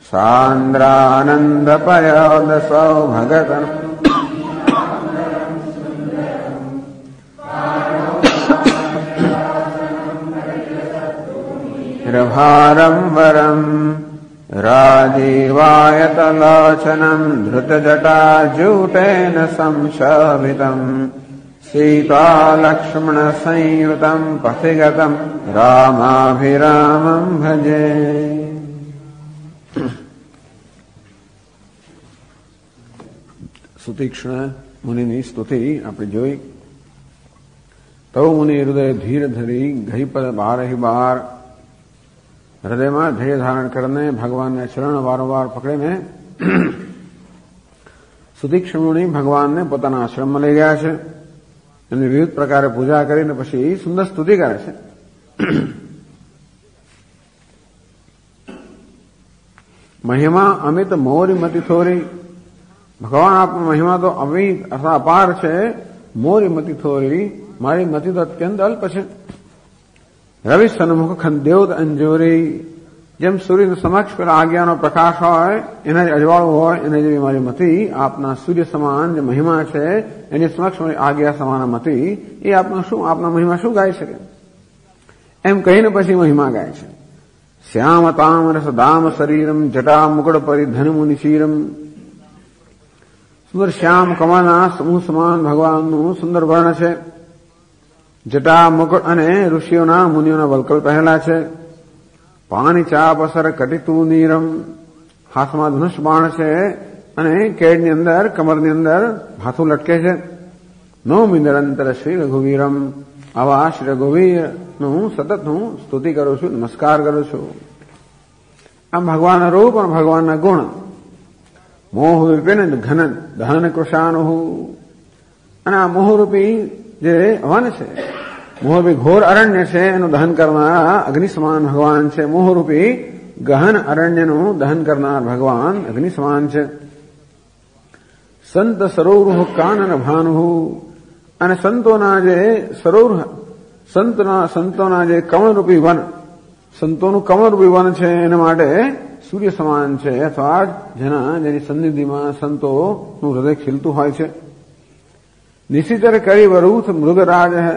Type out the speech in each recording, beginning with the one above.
સાંદ્રાનંદપયોદસૌ ભગતન ભારમ વરમ રાજીવાયતલોચનમ ધૃતજટાજૂટેન સંશોભિતમ સીતાલક્ષ્મણ સંયુતમ પથિગતમ રામાભિરામમ ભજે. સુતીક્ષ્ણ મુનિની સ્તુતિ આપણે જોઈ. તવ મુનિ હૃદય ધીર ધરી ગઈ પદ બારહી બાર. હૃદયમાં ધૈર્ય ધારણ કરીને ભગવાનને ચરણ વારંવાર પકડીને સુતીક્ષ્ણ મુનિ ભગવાનને પોતાના આશ્રમમાં લઈ ગયા છે. એમની વિવિધ પ્રકારે પૂજા કરીને પછી સુંદર સ્તુતિ કરે છે. મહિમા અમિત મોરી મતિ થોરી. ભગવાન આપનો મહિમા તો અમિત અથવા અપાર છે. મોરી મતિ થોરી, મારી મતિ તો અત્યંત અલ્પ છે. રવિ સન્મુખ ખંદ્યોત અંજોરી. જેમ સૂર્યની સમક્ષ પેલા આજ્ઞાનો પ્રકાશ હોય, એના જે અજવાળું હોય, એના જેવી મારી મતિ આપના સૂર્ય સમાન જે મહિમા છે એની સમક્ષ આજ્ઞા સમાન મતિ એ આપના મહિમા શું ગાઈ શકે? એમ કહીને પછી મહિમા ગાય છે. શ્યામ તામર સદામ શરીરમ જટા મુકડ પરિધન મુનિશીરમ. સુંદર શ્યામ કમળના સમૂહ સમાન ભગવાનનું સુંદર વર્ણ છે. જટા મુકટ અને ઋષિઓના મુનિઓના વલ્કલ પહેલા છે. પાણી ચાપ અસર કટિતું નીરમ. હાથમાં ધનુષ બાણ છે અને કેડની અંદર કમરની અંદર હાથું લટકે છે. નૌમિ નિરંતર શ્રી રઘુવીરમ. આવા શ્રી રઘુવીરનું સતત હું સ્તુતિ કરું છું, નમસ્કાર કરું છું. આમ ભગવાનના રૂપ અને ભગવાનના ગુણ. મોહ વિપિન ઘન દહન કૃષાનુહુ. અને આ મોહરૂપી જે વન છે, મોહરૂપી ઘોર અરણ્ય છે, એનું દહન કરનારા અગ્નિ સમાન ભગવાન છે. મોહરૂપી ગહન અરણ્યનું દહન કરનાર ભગવાન અગ્નિ સમાન છે. સંત સરોવર કાનન ભાનુહુ. અને સંતોના જે સરોવર, સંતોના જે કમળરૂપી વન, સંતોનું કમળરૂપી વન છે એના માટે સૂર્ય સમાન છે. અથવા જેની સન્નિધિમાં સંતોનું હૃદય ખીલતું હોય છે. નિશિચર કરી વરૂથ મૃગરાજ હૈ.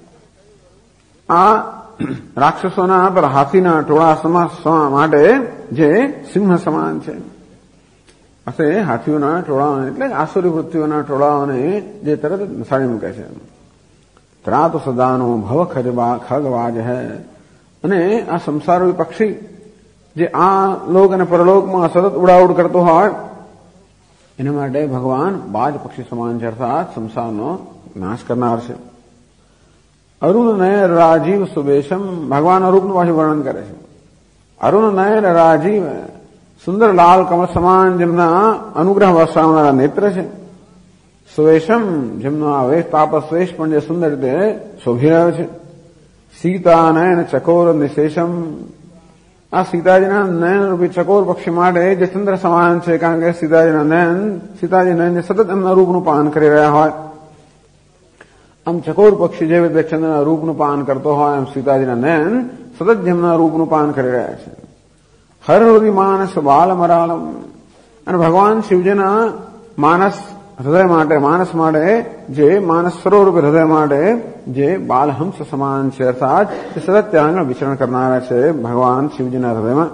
આ રાક્ષસોના પર હાથીના ટોળા માટે જે સિંહ સમાન છે. હશે હાથીઓના ટોળાઓને એટલે આસુરી વૃત્તિઓના ટોળાઓને જે તરત નસાડી મૂકે છે. ત્રાત સદાનો ભવ ખગવાજ હૈ. અને આ સંસારી પક્ષી જે આ લોક અને પરલોકમાં સતત ઉડાઉડ કરતો હોય એના માટે ભગવાન બાજ પક્ષી સમાન છે. અર્થાત સંસારનો નાશ કરનાર છે. અરુણ નયન રાજીવ સુબેશમ. ભગવાનના રૂપનું પાછું વર્ણન કરે છે. અરુણ નયન રાજીવ, સુંદર લાલ કમળ સમાન જેમના અનુગ્રહ વરસાવનારા નેત્ર છે. સુવેશમ, જેમનો આ વેશ તાપસ્વેશ પણ જે સુંદર રીતે શોભી રહ્યો છે. સીતા નયન ચકોર નિશેષમ. આ સીતાજીના નયન રૂપી ચકોર પક્ષી માટે જે ચંદ્ર સમાન છે, કારણ કે સીતાજી નયન સતત એમના રૂપનું પાન કરી રહ્યા હોય. આમ ચકોર પક્ષી જેવી રીતે ચંદ્રના રૂપનું પાન કરતો હોય એમ સીતાજીના નયન સતત જેમના રૂપનું પાન કરી રહ્યા છે. હરહૃદિ માનસ બાલ મરાલમ. અને ભગવાન શિવજીના માનસ હૃદય માટે, માનસ માટે જે માનસ સરોવરૂપી હૃદય માટે જે બાલહંસ સમાન છે, અર્થાત તે સતત ત્યાં વિચરણ કરનારા છે ભગવાન શિવજીના હૃદયમાં.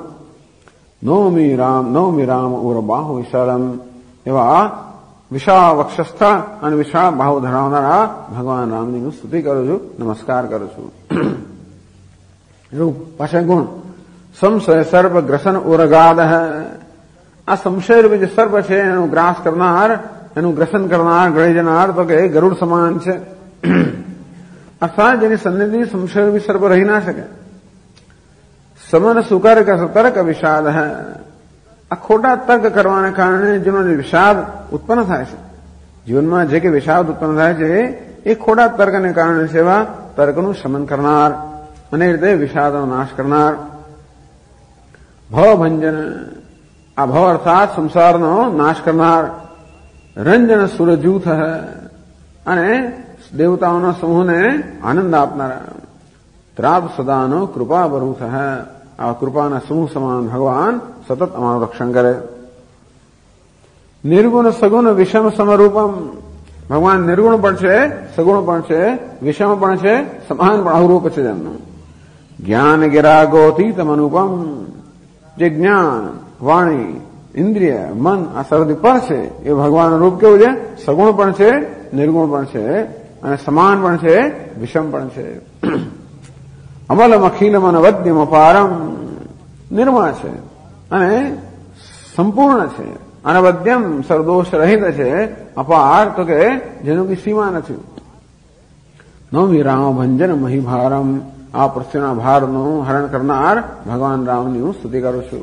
નૌમિ રામ ઉર બાહુ વિશાલમ. એવા વિશાળ વક્ષસ્થ અને વિશાળ બાહુ ધરાવનારા ભગવાન રામની હું સ્તુતિ કરું છું, નમસ્કાર કરું છું. રૂપ પાછા ગુણ. સંશય સર્પ ગ્રસન ઉરગાદ. આ સંશયરૂપી જે સર્પ છે એનું ગ્રાસ કરનાર, એનું ગ્રસન કરનાર, ગળી જનાર તો કે ગરુડ સમાન છે. અર્થાત જેની સન્નિધિ સંશયરૂપી સર્પ રહી ના શકે. સમન સુકર્ક તર્ક વિષાદ. આ ખોટા તર્ક કરવાને કારણે જેનો વિષાદ ઉત્પન્ન થાય છે, જીવનમાં જે કે વિષાદ ઉત્પન્ન થાય છે એ ખોટા તર્કને કારણે છે. એવા તર્કનું શમન કરનાર અને એ રીતે વિષાદનો નાશ કરનાર. ભવભંજન. આ ભવ અર્થાત સંસારનો નાશ કરનાર. રંજન સુરજૂથ. અને દેવતાઓના સમૂહને આનંદ આપનારા. ત્રાપ સદાનો કૃપા બરૂથ. આ કૃપાના સમૂહ સમાન ભગવાન સતત અમારું રક્ષણ કરે. નિર્ગુણ સગુણ વિષમ સમરૂપમ, ભગવાન નિર્ગુણ પણ છે, સગુણ પણ છે, વિષમ પણ છે, સમાન પણ અવરૂપ છે તેમનું. જ્ઞાન ગિરાગોતીતમ અનુપમ, જે જ્ઞાન, વાણી, ઇન્દ્રિય, મન આ સર્વથી પર છે એ ભગવાનનું રૂપ કેવું છે? સગુણ પણ છે, નિર્ગુણ પણ છે, અને સમાન પણ છે, વિષમ પણ છે. અમલમ અખિલમ અનવદ્યમ અપારમ, નિર્મળ છે અને સંપૂર્ણ છે, અનવદ્યમ સર્વદોષ રહિત છે, અપાર તો કે જેનું કોઈ સીમા નથી. નવમી રામ ભંજન મહિભારમ, આ પૃથ્વીના ભારનું હરણ કરનાર ભગવાન રામની હું સ્તુતિ કરું છું.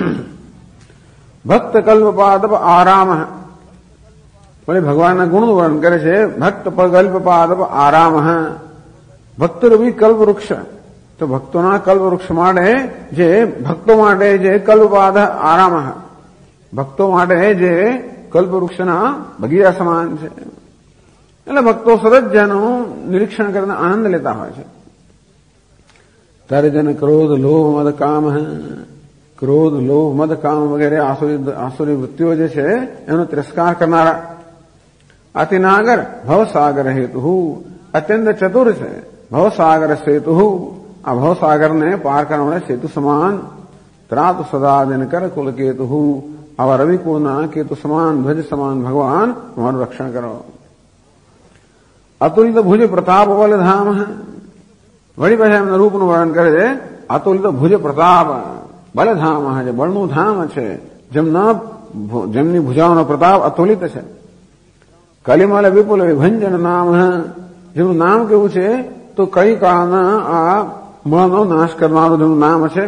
ભક્ત કલ્પપાદપ આરામ, બોલે ભગવાનના ગુણનું વર્ણન કરે છે. ભક્ત કલ્પપાદપ આરામ, ભક્તરૂપી કલ્પવૃક્ષ, તો ભક્તોના કલ્પવૃક્ષ માટે જે ભક્તો માટે જે કલ્પપાદ આરામ, ભક્તો માટે જે કલ્પવૃક્ષના બગીચા સમાન છે. એટલે ભક્તો સતત જેનું નિરીક્ષણ કરીને આનંદ લેતા હોય છે. ત્યારે જેને ક્રોધ લોભ મદ કામ, ક્રોધ લોભ મદ કામ વગેરે આસુરી વૃત્તિઓ જે છે એનો તિરસ્કાર કરનારા. અતિનાગર ભવસાગર હેતુ, અત્યંત ચતુર છે. ભવસાગર સેતુ, આ ભવસાગરને પાર કરવાના સેતુ સમાન. ત્રાતુ સદા દિનકર કુલ કેતુ, આવા રવિકુળના કેતુ સમાન ધ્વજ સમાન ભગવાન તમારું રક્ષણ કરો. અતુલિત ભુજ પ્રતાપ બલધામ, વળી પાછા એમના રૂપનું વર્ણન કરે છે. અતુલિત ભુજ પ્રતાપ બલધામ, જે બળનું ધામ છે, જેમની ભુજાઓનો પ્રતાપ અતુલિત છે. કલિમલ વિપુલ વિભંજન નામ, જેનું નામ કેવું છે? તો કઈ કાળના આ મળનો નાશ કરનારું જેનું નામ છે.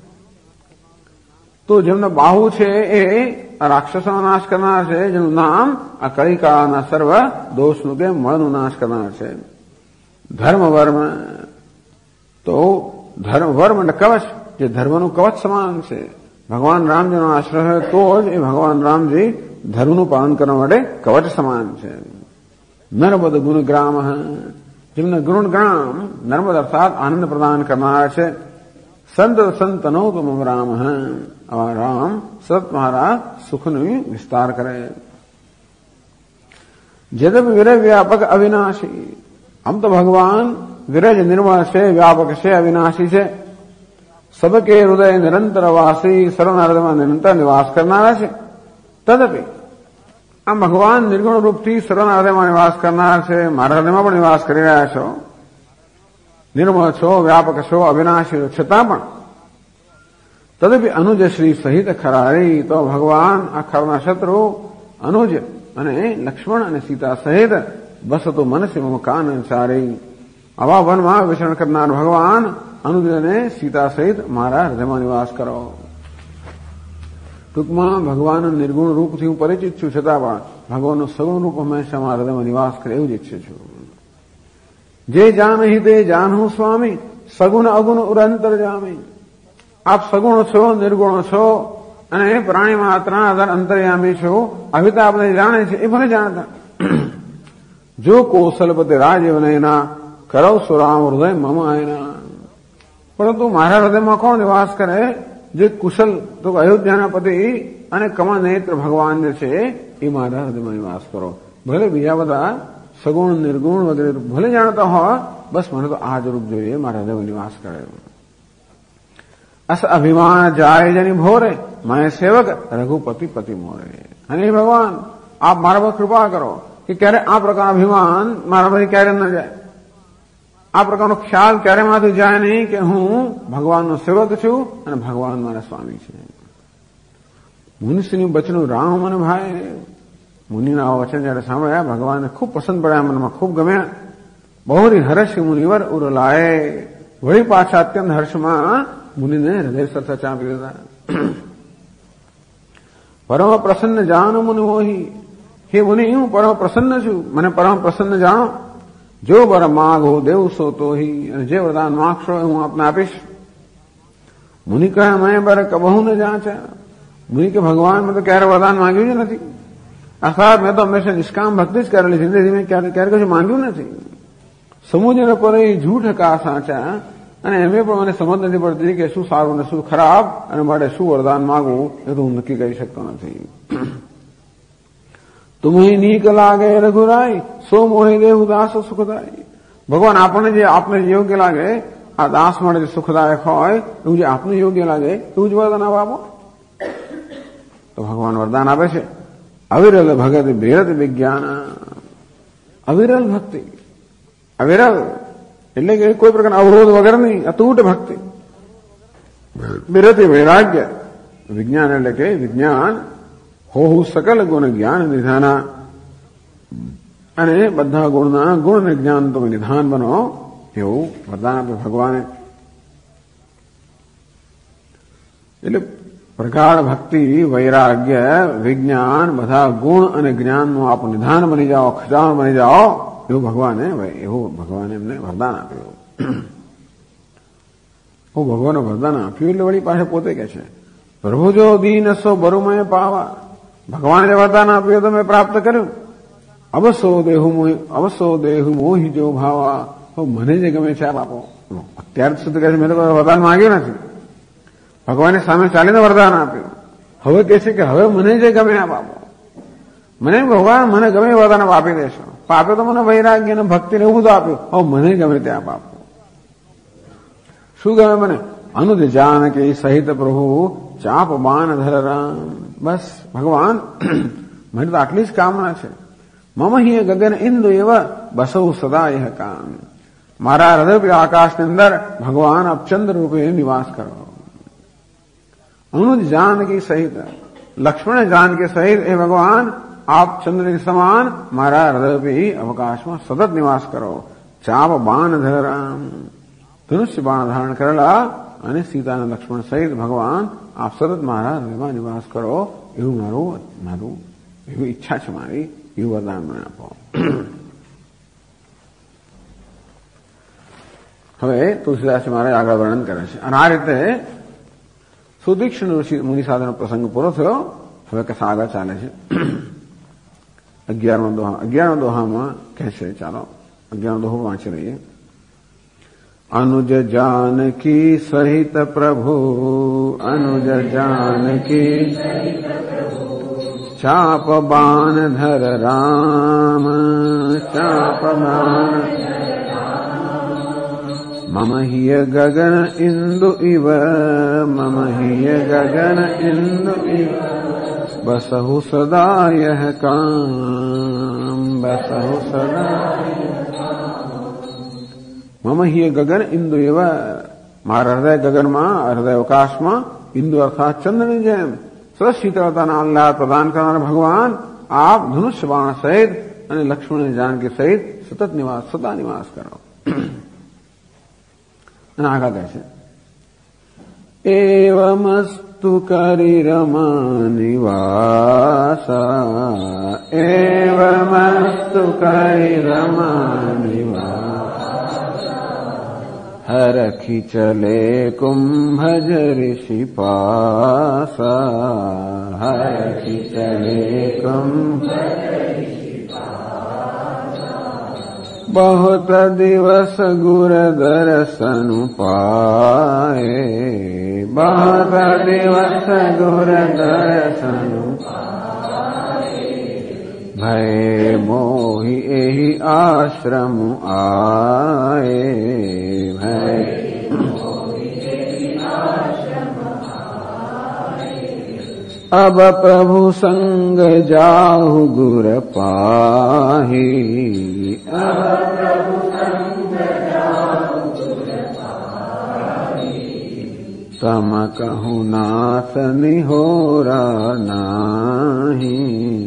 તો જેમના બાહુ છે એ રાક્ષસોનો નાશ કરનાર છે, જેનું નામ આ કળી કાળના સર્વ દોષનું કે મળનું નાશ કરનાર છે. ધર્મ વર્મ, તો ધર્મ વર્મ એટલે કવચ, જે ધર્મનું કવચ સમાન છે. ભગવાન રામજીનો આશ્રય હોય તો જ એ ભગવાન રામજી ધર્મનું પાલન કરવા માટે કવચ સમાન છે. નર્મદ ગુણગ્રામ, જેમને ગુણગ્રામ નર્મદ અર્થાત આનંદ પ્રદાન કરનાર છે. સંત સંતનો તુમ રામ, આવા રામ સતત મારા સુખનું વિસ્તાર કરે. જદપ વિરય વ્યાપક અવિનાશી, આમ તો ભગવાન વિરજ નિર્મળ છે, વ્યાપક છે, અવિનાશી છે. સબકે હૃદય નિરંતર વાસી, સર્વના હૃદયમાં નિરંતર નિવાસ કરનારા છે. તદપી આમ ભગવાન નિર્ગુણ રૂપથી સર્વના હૃદયમાં નિવાસ કરનાર છે. મારા હૃદયમાં પણ નિવાસ કરી રહ્યા છો. નિર્મળ છો, વ્યાપક છો, અવિનાશી છો, છતાં પણ તદપી અનુજ શ્રી સહિત ખરારી, તો ભગવાન આ ખરના શત્રુ અનુજ અને લક્ષ્મણ અને સીતા સહિત બસતો મનસે મમ કાન ચારી, આવા વનમાં વિચરણ કરનાર ભગવાન અનુજ અને સીતા સહિત મારા હૃદયમાં નિવાસ કરો. ટૂંકમાં ભગવાન નિર્ગુણ રૂપથી હું પરિચિત છું, છતાં પણ ભગવાનનું સગુણ રૂપ હંમેશા મારા હૃદયમાં નિવાસ કરે એવું જ ઈચ્છું છું. જે જાનહી તે જાનહું સ્વામી, સગુણ અગુણ ઉરંતર જામી. આપ સગુણ છો, નિર્ગુણ છો અને પ્રાણી માત્રના આધાર અંતર્યામી છો. આવી તો આપણે જાણે છે એ ભલે જાણતા. જો કૌશલપતિ રાજવનયના કરવ સુરામ હૃદય મમ આયના, પરંતુ મારા હૃદયમાં કોણ નિવાસ કરે? જે કુશલ તો અયોધ્યાના પતિ અને કમળ નેત્ર ભગવાન જે છે એ મારા હૃદયમાં નિવાસ કરો. ભલે બીજા બધા સગુણ નિર્ગુણ વગેરે ભલે જાણતા હોય, બસ મને તો આ જ રૂપ જોઈએ, મારા હૃદયમાં નિવાસ કરે. અસ અભિમાન જાય જની ભોરે, મેં સેવક રઘુપતિ પતિ મોરે. અને ભગવાન આપ મારા પર કૃપા કરો કે ક્યારે આ પ્રકારનું અભિમાન મારા પર ક્યારે ન જાય. આ પ્રકારનો ખ્યાલ ક્યારે માંથી જાય નહીં કે હું ભગવાનનો સેવક છું અને ભગવાન મારા સ્વામી છે. મુનિશ્રીનું બચનું રામ મને ભાઈ, મુનિના વચન જયારે સાંભળ્યા ભગવાનને ખૂબ પસંદ પડ્યા, મનમાં ખૂબ ગમ્યા. બહુરી હર્ષ મુનિવર ઉરલાય, વળી પાછા અત્યંત હર્ષમાં મુનિને હૃદય સરસા ચાંપી દીધા. પરમ પ્રસન્ન જાન મુનિ મોહી, હે મુનિ હું પરમ પ્રસન્ન છું, મને પરમ પ્રસન્ન જાણો. જો બર માગો દેવ સો તો હી, અને જે વરદાન માગશો હું આપને આપીશ. મુનિ કહે મેં બર કબહુ ન જાંચા, મુનિ કે ભગવાન મેં તો ક્યારે વરદાન માંગ્યું જ નથી. અર્થાત મેં તો હંમેશા નિષ્કામ ભક્તિ જ કરેલી છે, મેં ક્યારે કશું માંગ્યું નથી. સમુદ્ર પર જૂઠ કા સાચા, અને એમે પણ મને સમજ નથી પડતી કે શું સારું ને શું ખરાબ અને માટે શું વરદાન માંગવું એ તો હું નક્કી કરી શકતો નથી. તુમ્હી નીક લાગે રઘુરાય સો મોહી દેવું દાસ સુખદાય. ભગવાન આપણને જે આપને યોગ્ય લાગે આ દાસ માટે જે સુખદાયક હોય એવું જે આપને યોગ્ય લાગે એવું જ વરદાન આપો. તો ભગવાન વરદાન આપે છે અવિરલ ભગત ભેરત વિજ્ઞાન. અવિરલ ભક્તિ, અવિરલ એટલે કે કોઈ પ્રકારના અવરોધ વગરની અતૂટ ભક્તિ. વિરતિ વૈરાગ્ય, વિજ્ઞાન એટલે કે વિજ્ઞાન હોવું સકલ ગુણ જ્ઞાન નિધાના. અને બધા ગુણના ગુણ અને જ્ઞાન તમે નિધાન બનો એવું વરદાન આપે ભગવાને. એટલે પ્રગાઢ ભક્તિ, વૈરાગ્ય, વિજ્ઞાન, બધા ગુણ અને જ્ઞાનનું આપ નિધાન બની જાઓ, ખજાનો બની જાઓ એવું ભગવાને એમને વરદાન આપ્યું. હું ભગવાનનું વરદાન આપ્યું એટલે વળી પાસે પોતે કે છે પ્રભુ જો દીન સો બરુમય પાવા. ભગવાને જે વરદાન આપ્યું તો મેં પ્રાપ્ત કર્યું. અવસો દેહુ મોહી જો ભાવા. મને જે ગમે છે આપ આપો. અત્યાર સુધી કહે છે મેં તો વરદાન માંગ્યું નથી. ભગવાને સામે ચાલીને વરદાન આપ્યું. હવે કહે છે કે હવે મને જે ગમે આપ આપો. મને ભગવાન મને ગમે વરદાન આપી દેશો. આપ્યો તો મને વૈરાગ્ય અને ભક્તિ ને એવું બધું આપ્યું. હવે મને ગમે તે આપ આપો. શું ગમે મને? અનુજ જાનકી સહિત પ્રભુ ચાપ બાન ધર રામ. બસ ભગવાન મને તો આટલી જ કામના છે. મમ હિ ગગન ઇન્દુ એવ બસૌ સદા યહ કામ. મારા હૃદય આકાશની અંદર ભગવાન આપ ચંદ્ર રૂપે નિવાસ કરો. અનુજ જાનકી સહિત, લક્ષ્મણ જાનકી સહિત એ ભગવાન આપ ચંદ્ર સમાન મારા હૃદય અવકાશમાં સતત નિવાસ કરો. ચાપ બાણ ધર રામ. ધનુષ્ય બાણ ધારણ કરેલા અને સીતા અને લક્ષ્મણ સહિત ભગવાન આપ સતત મારા હૃદયમાં નિવાસ કરો એવું મારું એવી ઈચ્છા છે મારી. એવું વરદાન મને આપો. હવે તુલસીદાસ મહારાજ આગળ વર્ણન કરે છે અને આ રીતે સુદીક્ષણ ઋષિ મુનિ સાથેનો પ્રસંગ પૂરો થયો. હવે કથા આગળ ચાલે છે. 11મા દોહામાં કહે છે, ચાલો 11મો દોહો વાંચી લઈએ. अनुज जानकी सहित प्रभु अनुज जानकी चाप बाण धर राम चाप बाण मम हिय गगन इंदु इव मम हिय गगन इंदु इव बसहु सदा यह काम बसहु सदा मम हिय गगन इंदु एव मारा हृदय गगનમાં હૃદય અવકાશમાં इंदु अर्थात चंद्રની જેમ સરસ શીતળતાના આહલાદ પ્રદાન કરનાર ભગવાન આપ ધનુષ્ય બાણ સહિત અને લક્ષ્મણ જાનકી સહિત સદા નિવાસ કરો. અને આગળ કહે છે એવમસ્તુ કરી રમા નિવાસા એવમસ્તુ કરી રમા નિવાસા हरखि चले कुंभज ऋषि पासा हरखि चले कुंभज ऋषि पासा बहुत दिवस गुर दर्शन पाए बहुत दिवस गुर दर्शन भय मोहि एहि आश्रम आए भय अब प्रभु संग जाहु गुर पाहि अब प्रभु संग जाहु गुर पाहि तम कहु नाथ निहोरा नाही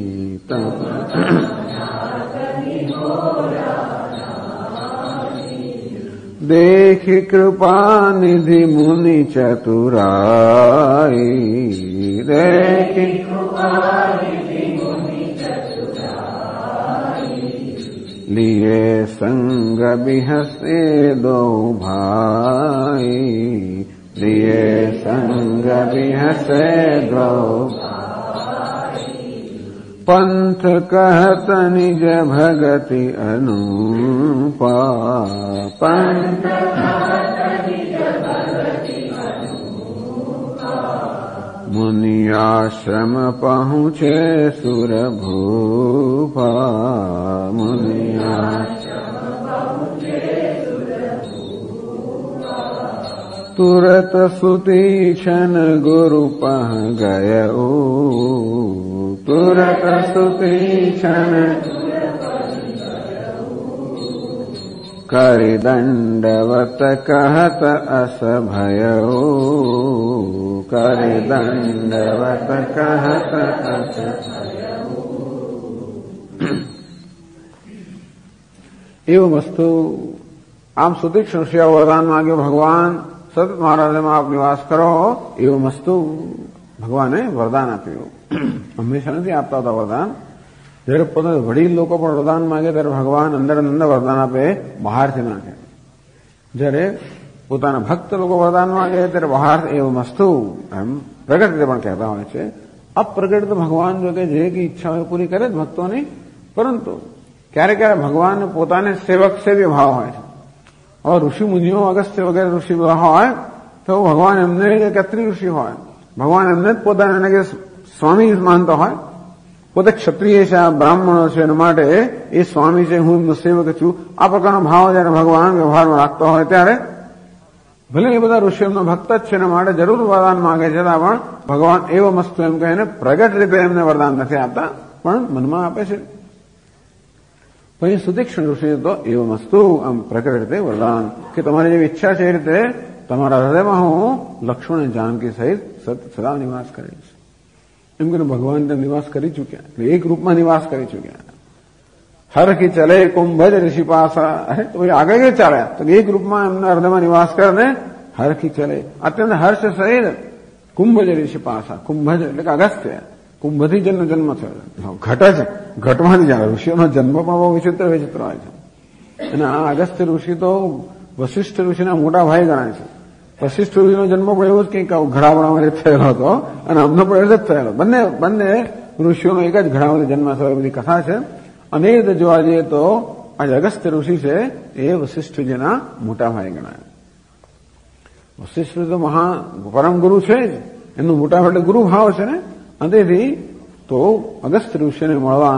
देख कृपा निधि मुनि चतुराई देख कृपा निधि मुनि चतुराई लिए संग बिहसे दो भाई लिए संग बिहसे दो पंथ कहत निज भगति अनुपा पंथ कहत निज મુનિયાશ્રમ પહોંચે સુર ભૂપા તુરત સુતી છન ગુરુ પહ ગયો તુરત સુતી છન કરી દંડવત કહત અસ ભયો કરી દંડવત કહત અસ એવું વસ્તુ આમ સુતીક્ષ્ણ ઋષિએ વરદાન માંગ્યું ભગવાન સતત મહારાજમાં આપ નિવાસ કરો એવું વસ્તુ ભગવાને વરદાન આપ્યું. હંમેશા નથી આપતા હતા વરદાન. જયારે પોતાના વડીલ લોકો પણ વરદાન માંગે ત્યારે ભગવાન અંદર વરદાન આપે, બહારથી નાખે. જયારે પોતાના ભક્ત લોકો વરદાન માંગે ત્યારે બહાર એવું વસ્તુ એમ પ્રગટ રીતે પણ કહેતા હોય છે. અપ્રગટ તો ભગવાન જો કે જે કઈ ઈચ્છા હોય પૂરી કરે જ ભક્તોની, પરંતુ ક્યારેક ક્યારેક ભગવાન પોતાને સેવક સેવી ભાવ હોય છે. હવે ઋષિ મુનિઓ અગસ્ત્ય વગેરે ઋષિ હોય તો ભગવાન એમને એક અત્રિ ઋષિ હોય, ભગવાન એમને જ પોતાને કે સ્વામી માનતો હોય. પોતે ક્ષત્રિય છે, બ્રાહ્મણો છે, એના માટે એ સ્વામી છે, હું એમનો સેવક છું, આ પ્રકારનો ભાવ જયારે ભગવાન વ્યવહારમાં રાખતો હોય ત્યારે ભલે એ બધા ઋષિ એમનો ભક્ત જ છે, એના માટે જરૂર વરદાન માંગે છતાં પણ ભગવાન એવો મસ્તુ એમ કહીને પ્રગટ રીતે એમને વરદાન નથી આપતા, પણ મનમાં આપે છે. પછી સુતીક્ષ્ણ ઋષિએ તો એવું વસ્તુ આમ પ્રગટ રીતે વરદાન કે તમારી જેવી ઈચ્છા છે એ રીતે તમારા હૃદયમાં હું લક્ષ્મણ અને જાનકી સહિત સદા નિવાસ કરીશ. એમ કે ભગવાન ત્યાં નિવાસ કરી ચૂક્યા, એક રૂપમાં નિવાસ કરી ચૂક્યા. હરખી ચલે કુંભજ ઋષિ પાસા, અરે તો આગળ કે ચાલ્યા તો એક રૂપમાં એમના હૃદયમાં નિવાસ કરે હરખી ચલે અત્યંત હર્ષ સહિત કુંભજ ઋષિ પાસા. કુંભજ એટલે કે અગસ્ત્ય, કુંભથી જન્મ થયો. ઘટ છે, ઘટમાંથી જાય. ઋષિઓનો જન્મ પણ બહુ વિચિત્ર હોય છે. અને આ અગસ્ત્ય ઋષિ તો વશિષ્ઠ ઋષિના મોટા ભાઈ ગણાય છે. વશિષ્ઠ ઋષિનો જન્મ પણ એવો જ કંઈક ઘડાવડામાં થયેલો હતો અને અમનો પણ એવો જ થયેલો. બંને ઋષિઓનો એક જ ઘડામાંથી જન્મ થયો, બધી કથા છે. અને એ રીતે જોવા જઈએ તો આજે અગસ્ત્ય ઋષિ છે એ વશિષ્ઠજીના મોટા ભાઈ ગણાય. વશિષ્ઠ તો મહા પરમ ગુરુ છે જ, એમનું મોટા ભાઈ એટલે ગુરુ ભાવ છે ને. અને તેથી તો અગસ્ત્ય ઋષિને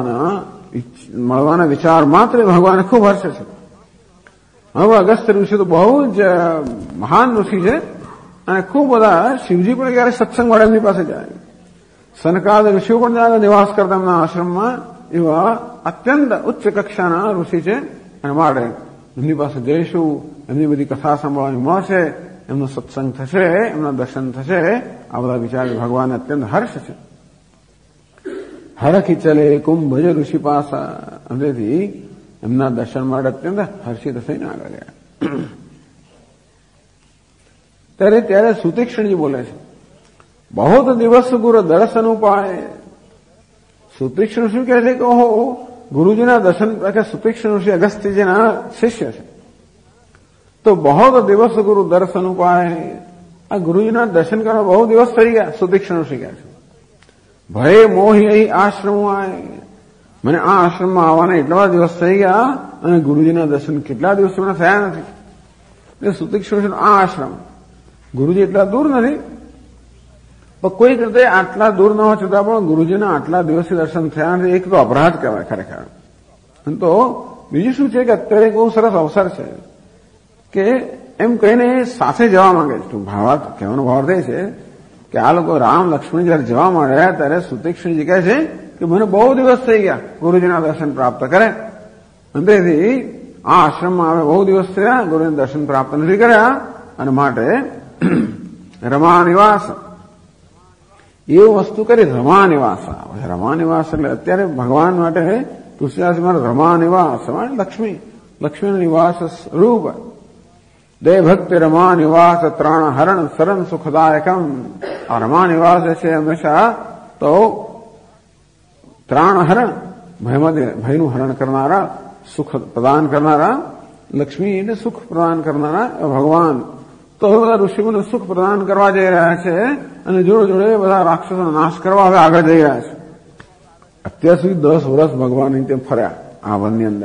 મળવાના વિચાર માત્ર ભગવાને ખૂબ હર્ષ છે. હવે અગસ્ત્ય ઋષિ તો બહુ જ મહાન ઋષિ છે અને ખૂબ બધા શિવજી પણ ક્યારે સત્સંગ વાળા એમની પાસે જાય. સનકાદ ઋષિઓ પણ જાય નિવાસ કરતા એમના આશ્રમમાં. એવા અત્યંત ઉચ્ચ કક્ષાના ઋષિ છે અને માટે એમની પાસે જઈશું, એમની બધી કથા સાંભળવાની મળશે, એમનો સત્સંગ થશે, એમના દર્શન થશે. આ બધા વિચાર ભગવાન અત્યંત હર્ષ છે. હરખી ચલે કુંભજ ઋષિ પાસા, અંદરથી એમના દર્શન માટે અત્યંત હર્ષિત થઈને આગળ ગયા. ત્યારે સુતીક્ષ્ણજી બોલે છે, બહુત દિવસ ગુરુ દર્શન ઉપાય. સુતીક્ષ્ણ શું કહે છે કે ઓહો, ગુરુજીના દર્શન, સુતીક્ષ્ણ ઋષિ અગસ્ત્યજીના શિષ્ય છે, તો બહુત દિવસ ગુરુ દર્શન ઉપાય. આ ગુરુજીના દર્શન કરવા બહુ દિવસ થઈ ગયા. સુતીક્ષ્ણ ઋષિ કહે છે, ભય મોહી અહીં આશ્રમ આય. મને આ આશ્રમમાં આવવાના એટલા દિવસ થઈ ગયા અને ગુરુજીના દર્શન કેટલા દિવસ મને થયા નથી. એટલે સુતીક્ષ્ણ આ આશ્રમ ગુરુજી એટલા દૂર નથી, પણ કોઈક રીતે આટલા દૂર ન હોય છતાં પણ ગુરુજીના આટલા દિવસથી દર્શન થયા નથી. એક તો અપરાધ કહેવાય ખરેખર. અને તો બીજું શું છે કે અત્યારે એક બહુ સરસ અવસર છે કે એમ કહીને સાથે જવા માંગે છે. ભાવાર્થ કહેવાનો ભાવ એ છે કે આ લોકો રામ લક્ષ્મણ જયારે જવા માંડ્યા ત્યારે સુતીક્ષ્ણજી કહે છે કે મને બહુ દિવસ થઈ ગયા ગુરુજીના દર્શન પ્રાપ્ત કરે. અને તેથી આ આશ્રમમાં આવે બહુ દિવસ થયા, ગુરુજીના દર્શન પ્રાપ્ત નથી કર્યા અને માટે રમા નિવાસ એવું વસ્તુ કરી. રમા નિવાસ, રમા નિવાસ એટલે અત્યારે ભગવાન માટે તુલસીદાસ રમા નિવાસ, લક્ષ્મીનો નિવાસ રૂપ. દે ભક્તિ રમા નિવાસ ત્રાણ હરણ સરન સુખદાયકમ. આ રમા નિવાસ છે હંમેશા તો ત્રાણ હરણ, ભયનું હરણ કરનારા, સુખ પ્રદાન કરનારા, લક્ષ્મી એટલે સુખ પ્રદાન કરનારા ભગવાન. તો હવે બધા ઋષિઓને સુખ પ્રદાન કરવા જઈ રહ્યા છે અને જોડે જોડે બધા રાક્ષસોનો નાશ કરવા હવે આગળ જઈ રહ્યા છે. અત્યાર સુધી 10 વર્ષ ભગવાન રીતે ફર્યા આ વનની અંદર.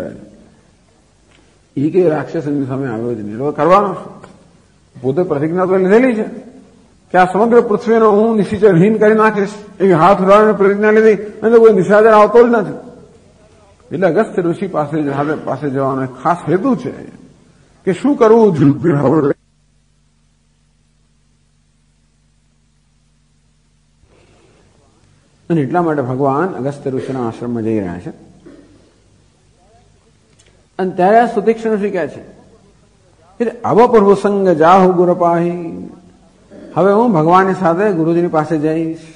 એ કઈ રાક્ષસ એમની સામે આવ્યો જ નહીં. કરવાનો પોતે પ્રતિજ્ઞા તો લીધેલી છે કે કે આ સમગ્ર પૃથ્વીનો હું નિશાચર હીન કરી નાખીશ એવી હાથ ઉડાડીને પ્રતિજ્ઞા લીધી અને કોઈ નિશાચર આવતો જ નથી. એટલે અગસ્ત્ય ઋષિ પાસે જવાનો ખાસ હેતુ છે કે શું કરવું. અને એટલા માટે ભગવાન અગસ્ત્ય ઋષિના આશ્રમમાં જઈ રહ્યા છે. અને ત્યારે આ સુતીક્ષ્ણ ઋષિ કહે છે એટલે અવ પ્રભુ સંગ જાહુ ગુરપાહી, હવે હું ભગવાનની સાથે ગુરુજીની પાસે જઈશ.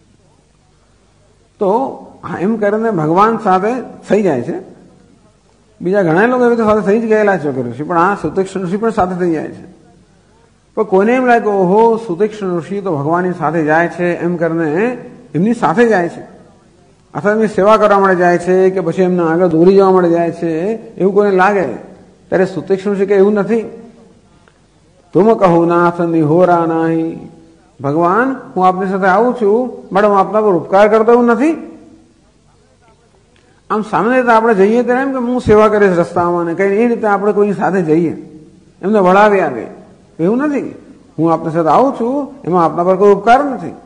તો એમ કરીને ભગવાન સાથે થઈ જાય છે. બીજા ઘણા લોકો એવી તો સાથે થઈ જ ગયેલા છે ઋષિ, પણ આ સુતીક્ષ્ણ ઋષિ પણ સાથે થઈ જાય છે. પણ કોઈને એમ લાગે ઓહો સુતીક્ષ્ણ ઋષિ તો ભગવાનની સાથે જાય છે, એમ કરીને એમની સાથે જાય છે અથવા એમની સેવા કરવા માટે જાય છે કે પછી એમને આગળ દોરી જવા માટે જાય છે એવું કોઈને લાગે. ત્યારે સુતીક્ષ્ણ ઋષિ કે એવું નથી. તુમ કહો નાથ નિહોરા નાહી, ભગવાન હું આપની સાથે આવું છું બટ હું આપના પર ઉપકાર કરતો એવું નથી. આમ સામાન્ય રીતે આપણે જઈએ ત્યારે એમ કે હું સેવા કરીશ રસ્તામાં ને કઈ એ રીતે આપણે કોઈની સાથે જઈએ, એમને વળાવી આવે, એવું નથી. હું આપની સાથે આવું છું એમાં આપના પર કોઈ ઉપકાર નથી.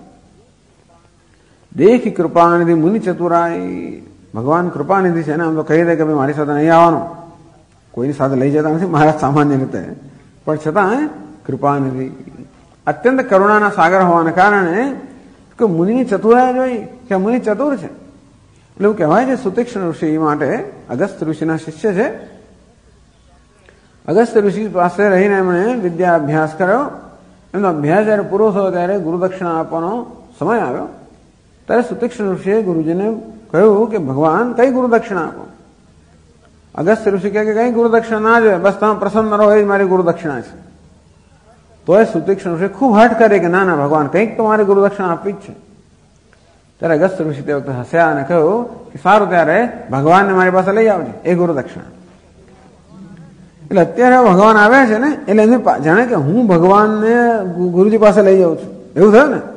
દેખી કૃપાનિધિ મુનિ ચતુરાઈ, ભગવાન કૃપાનિધિ છે ને આમ તો કહી દે કે ભાઈ મારી સાથે નહીં આવવાનું, કોઈની સાથે લઈ જતા નથી મહારાજ સામાન્ય રીતે, પણ છતાં કૃપાનિધિ અત્યંત કરુણાના સાગર હોવાને કારણે કે મુનિની ચતુરાઈ જોઈ કે મુનિ ચતુર છે. એટલે એવું કહેવાય છે સુતીક્ષ્ણ ઋષિ માટે અગસ્ત્ય ઋષિના શિષ્ય છે. અગસ્ત્ય ઋષિ પાસે રહીને એમણે વિદ્યા અભ્યાસ કર્યો. એમનો અભ્યાસ જયારે પૂરો થયો ત્યારે ગુરુદક્ષિણા આપવાનો સમય આવ્યો. ત્યારે સુતીક્ષ્ણ ઋષિએ ગુરુજીને કહ્યું કે ભગવાન કઈ ગુરુદક્ષિણા આપો. અગસ્ત્ય ઋષિ કહે કે કઈ ગુરુદક્ષિણા ના જોઈએ, બસ તમે પ્રસન્ન રહો એ મારી ગુરુદક્ષિણા છે. તો એ સુતીક્ષ્ણ ઋષિ ખૂબ હઠ કરે કે ના ના ભગવાન કંઈક તો મારી ગુરુદક્ષિણા આપવી જ છે. ત્યારે અગસ્ત્ય ઋષિ તે વખતે હસ્યા અને કહ્યું કે સારું ત્યારે ભગવાનને મારી પાસે લઈ આવજે એ ગુરુદક્ષિણા. એટલે અત્યારે ભગવાન આવ્યા છે ને એટલે એને જાણે કે હું ભગવાનને ગુરુજી પાસે લઈ જાઉં છું એવું થયું ને.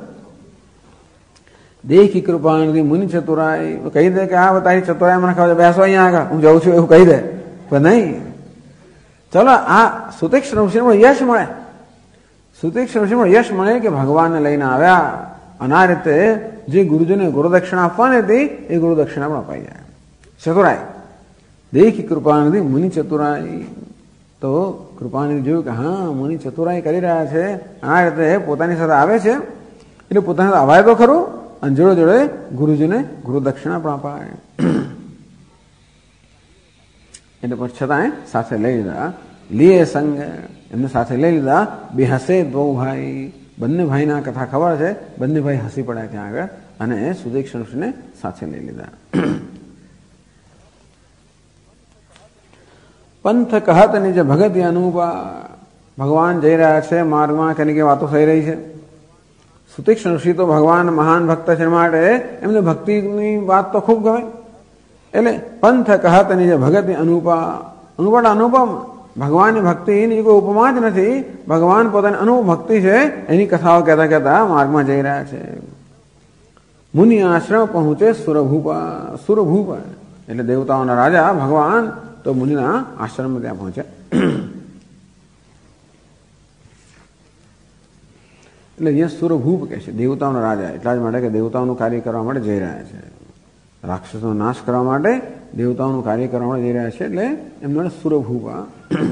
દેખી કૃપાનિધિ મુનિ ચતુરાઈ, કહી દે કે આ તારી ચતુરાઈ મને ખબર છે, બેસો અહીંયા આગળ હું જાઉં છું એવું કહી દે, પણ નહીં. ચલો આ સુતીક્ષ્ણ ઋષિને પણ યશ મળે, સુતીક્ષ્ણ ઋષિને પણ યશ મળે કે ભગવાનને લઈને આવ્યા અને આ રીતે જે ગુરુજીને ગુરુદક્ષિણા આપવાની હતી એ ગુરુદક્ષિણા પણ અપાઈ જાય. ચતુરાઈ દેખી કૃપાનિધિ મુનિ ચતુરાઈ, તો કૃપાનિધિ જોયું કે હા મુનિ ચતુરાઈ કરી રહ્યા છે, આ રીતે પોતાની સાથે આવે છે એટલે પોતાની સાથે અવાય તો ખરું અને જોડે જોડે ગુરુજીને ગુરુદક્ષિણા પણ અપાય. એટલે પછી છતાં સાથે લઈ લીધા, લીએ સંગ એમને સાથે લઈ લીધા. બે હસે દો ભાઈ, બંને ભાઈના કથા ખબર છે, બંને ભાઈ હસી પડ્યા ત્યાં આગળ અને સુતીક્ષ્ણ ઋષિને સાથે લઈ લીધા. પંથ કહત નિજ ભગતિ અનુપા, ભગવાન જઈ રહ્યા છે માર્ગમાં કેની કે વાતો થઈ રહી છે. સુતીક્ષ્ણ ઋષિ તો ભગવાન મહાન ભક્ત છે માટે એમને ભક્તિની વાત તો ખૂબ ગમે. એટલે પંથ કહત નિજ ભગતિ અનુપા, અનુપા અનુપમ, ભગવાનની ભક્તિની કોઈ ઉપમા જ નથી. ભગવાન પોતાની અનુપ ભક્તિ છે એની કથાઓ કહેતા કહેતા માર્ગમાં જઈ રહ્યા છે. મુનિ આશ્રમ પહોંચે સુરભૂપા, સુરભૂપા એટલે દેવતાઓના રાજા ભગવાન તો મુનિના આશ્રમ ત્યાં પહોંચ્યા. એટલે અહીંયા સુરભૂપ કહે છે દેવતાઓના રાજા, એટલા જ માટે કે દેવતાઓનું કાર્ય કરવા માટે જઈ રહ્યા છે, રાક્ષસનો નાશ કરવા માટે દેવતાઓનું કાર્ય કરવા માટે જઈ રહ્યા છે એટલે એમનો સુરભૂપા.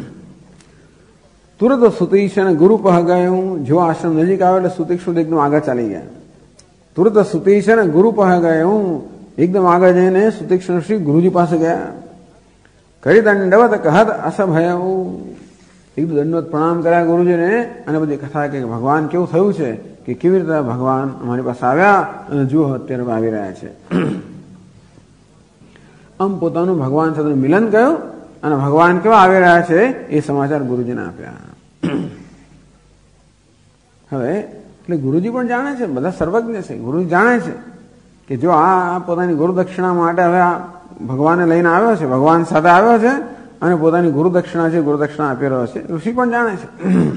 તુરત સુતીક્ષ્ણ ગુરુ પહ ગયું, જો આશ્રમ નજીક આવે એટલે સુતીક્ષ્ણ એકદમ આગળ ચાલી ગયા. તુરત સુતીક્ષ્ણ ગુરુ પહ ગયું, એકદમ આગળ જઈને સુતીક્ષ્ણ ઋષિ ગુરુજી પાસે ગયા. કરી દંડવત કહત અસભય, એકદમ દંડવત પ્રણામ કર્યા ગુરુજીને અને બધી કથા કે ભગવાન કેવું થયું છે કે કેવી રીતે ભગવાન અમારી પાસે આવ્યા અને જુઓ અત્યારે આવી રહ્યા છે. આમ પોતાનું ભગવાન સાથે મિલન ગયું અને ભગવાન કેવા આવી રહ્યા છે એ સમાચાર ગુરુજીને આપ્યા. હવે એટલે ગુરુજી પણ જાણે છે, બધા સર્વજ્ઞ છે, ગુરુજી જાણે છે કે જો આ પોતાની ગુરુદક્ષિણા માટે હવે આ ભગવાનને લઈને આવ્યો છે, ભગવાન સાથે આવ્યો છે અને પોતાની ગુરુદક્ષિણા છે ગુરુદક્ષિણા આપી રહ્યો છે, ઋષિ પણ જાણે છે.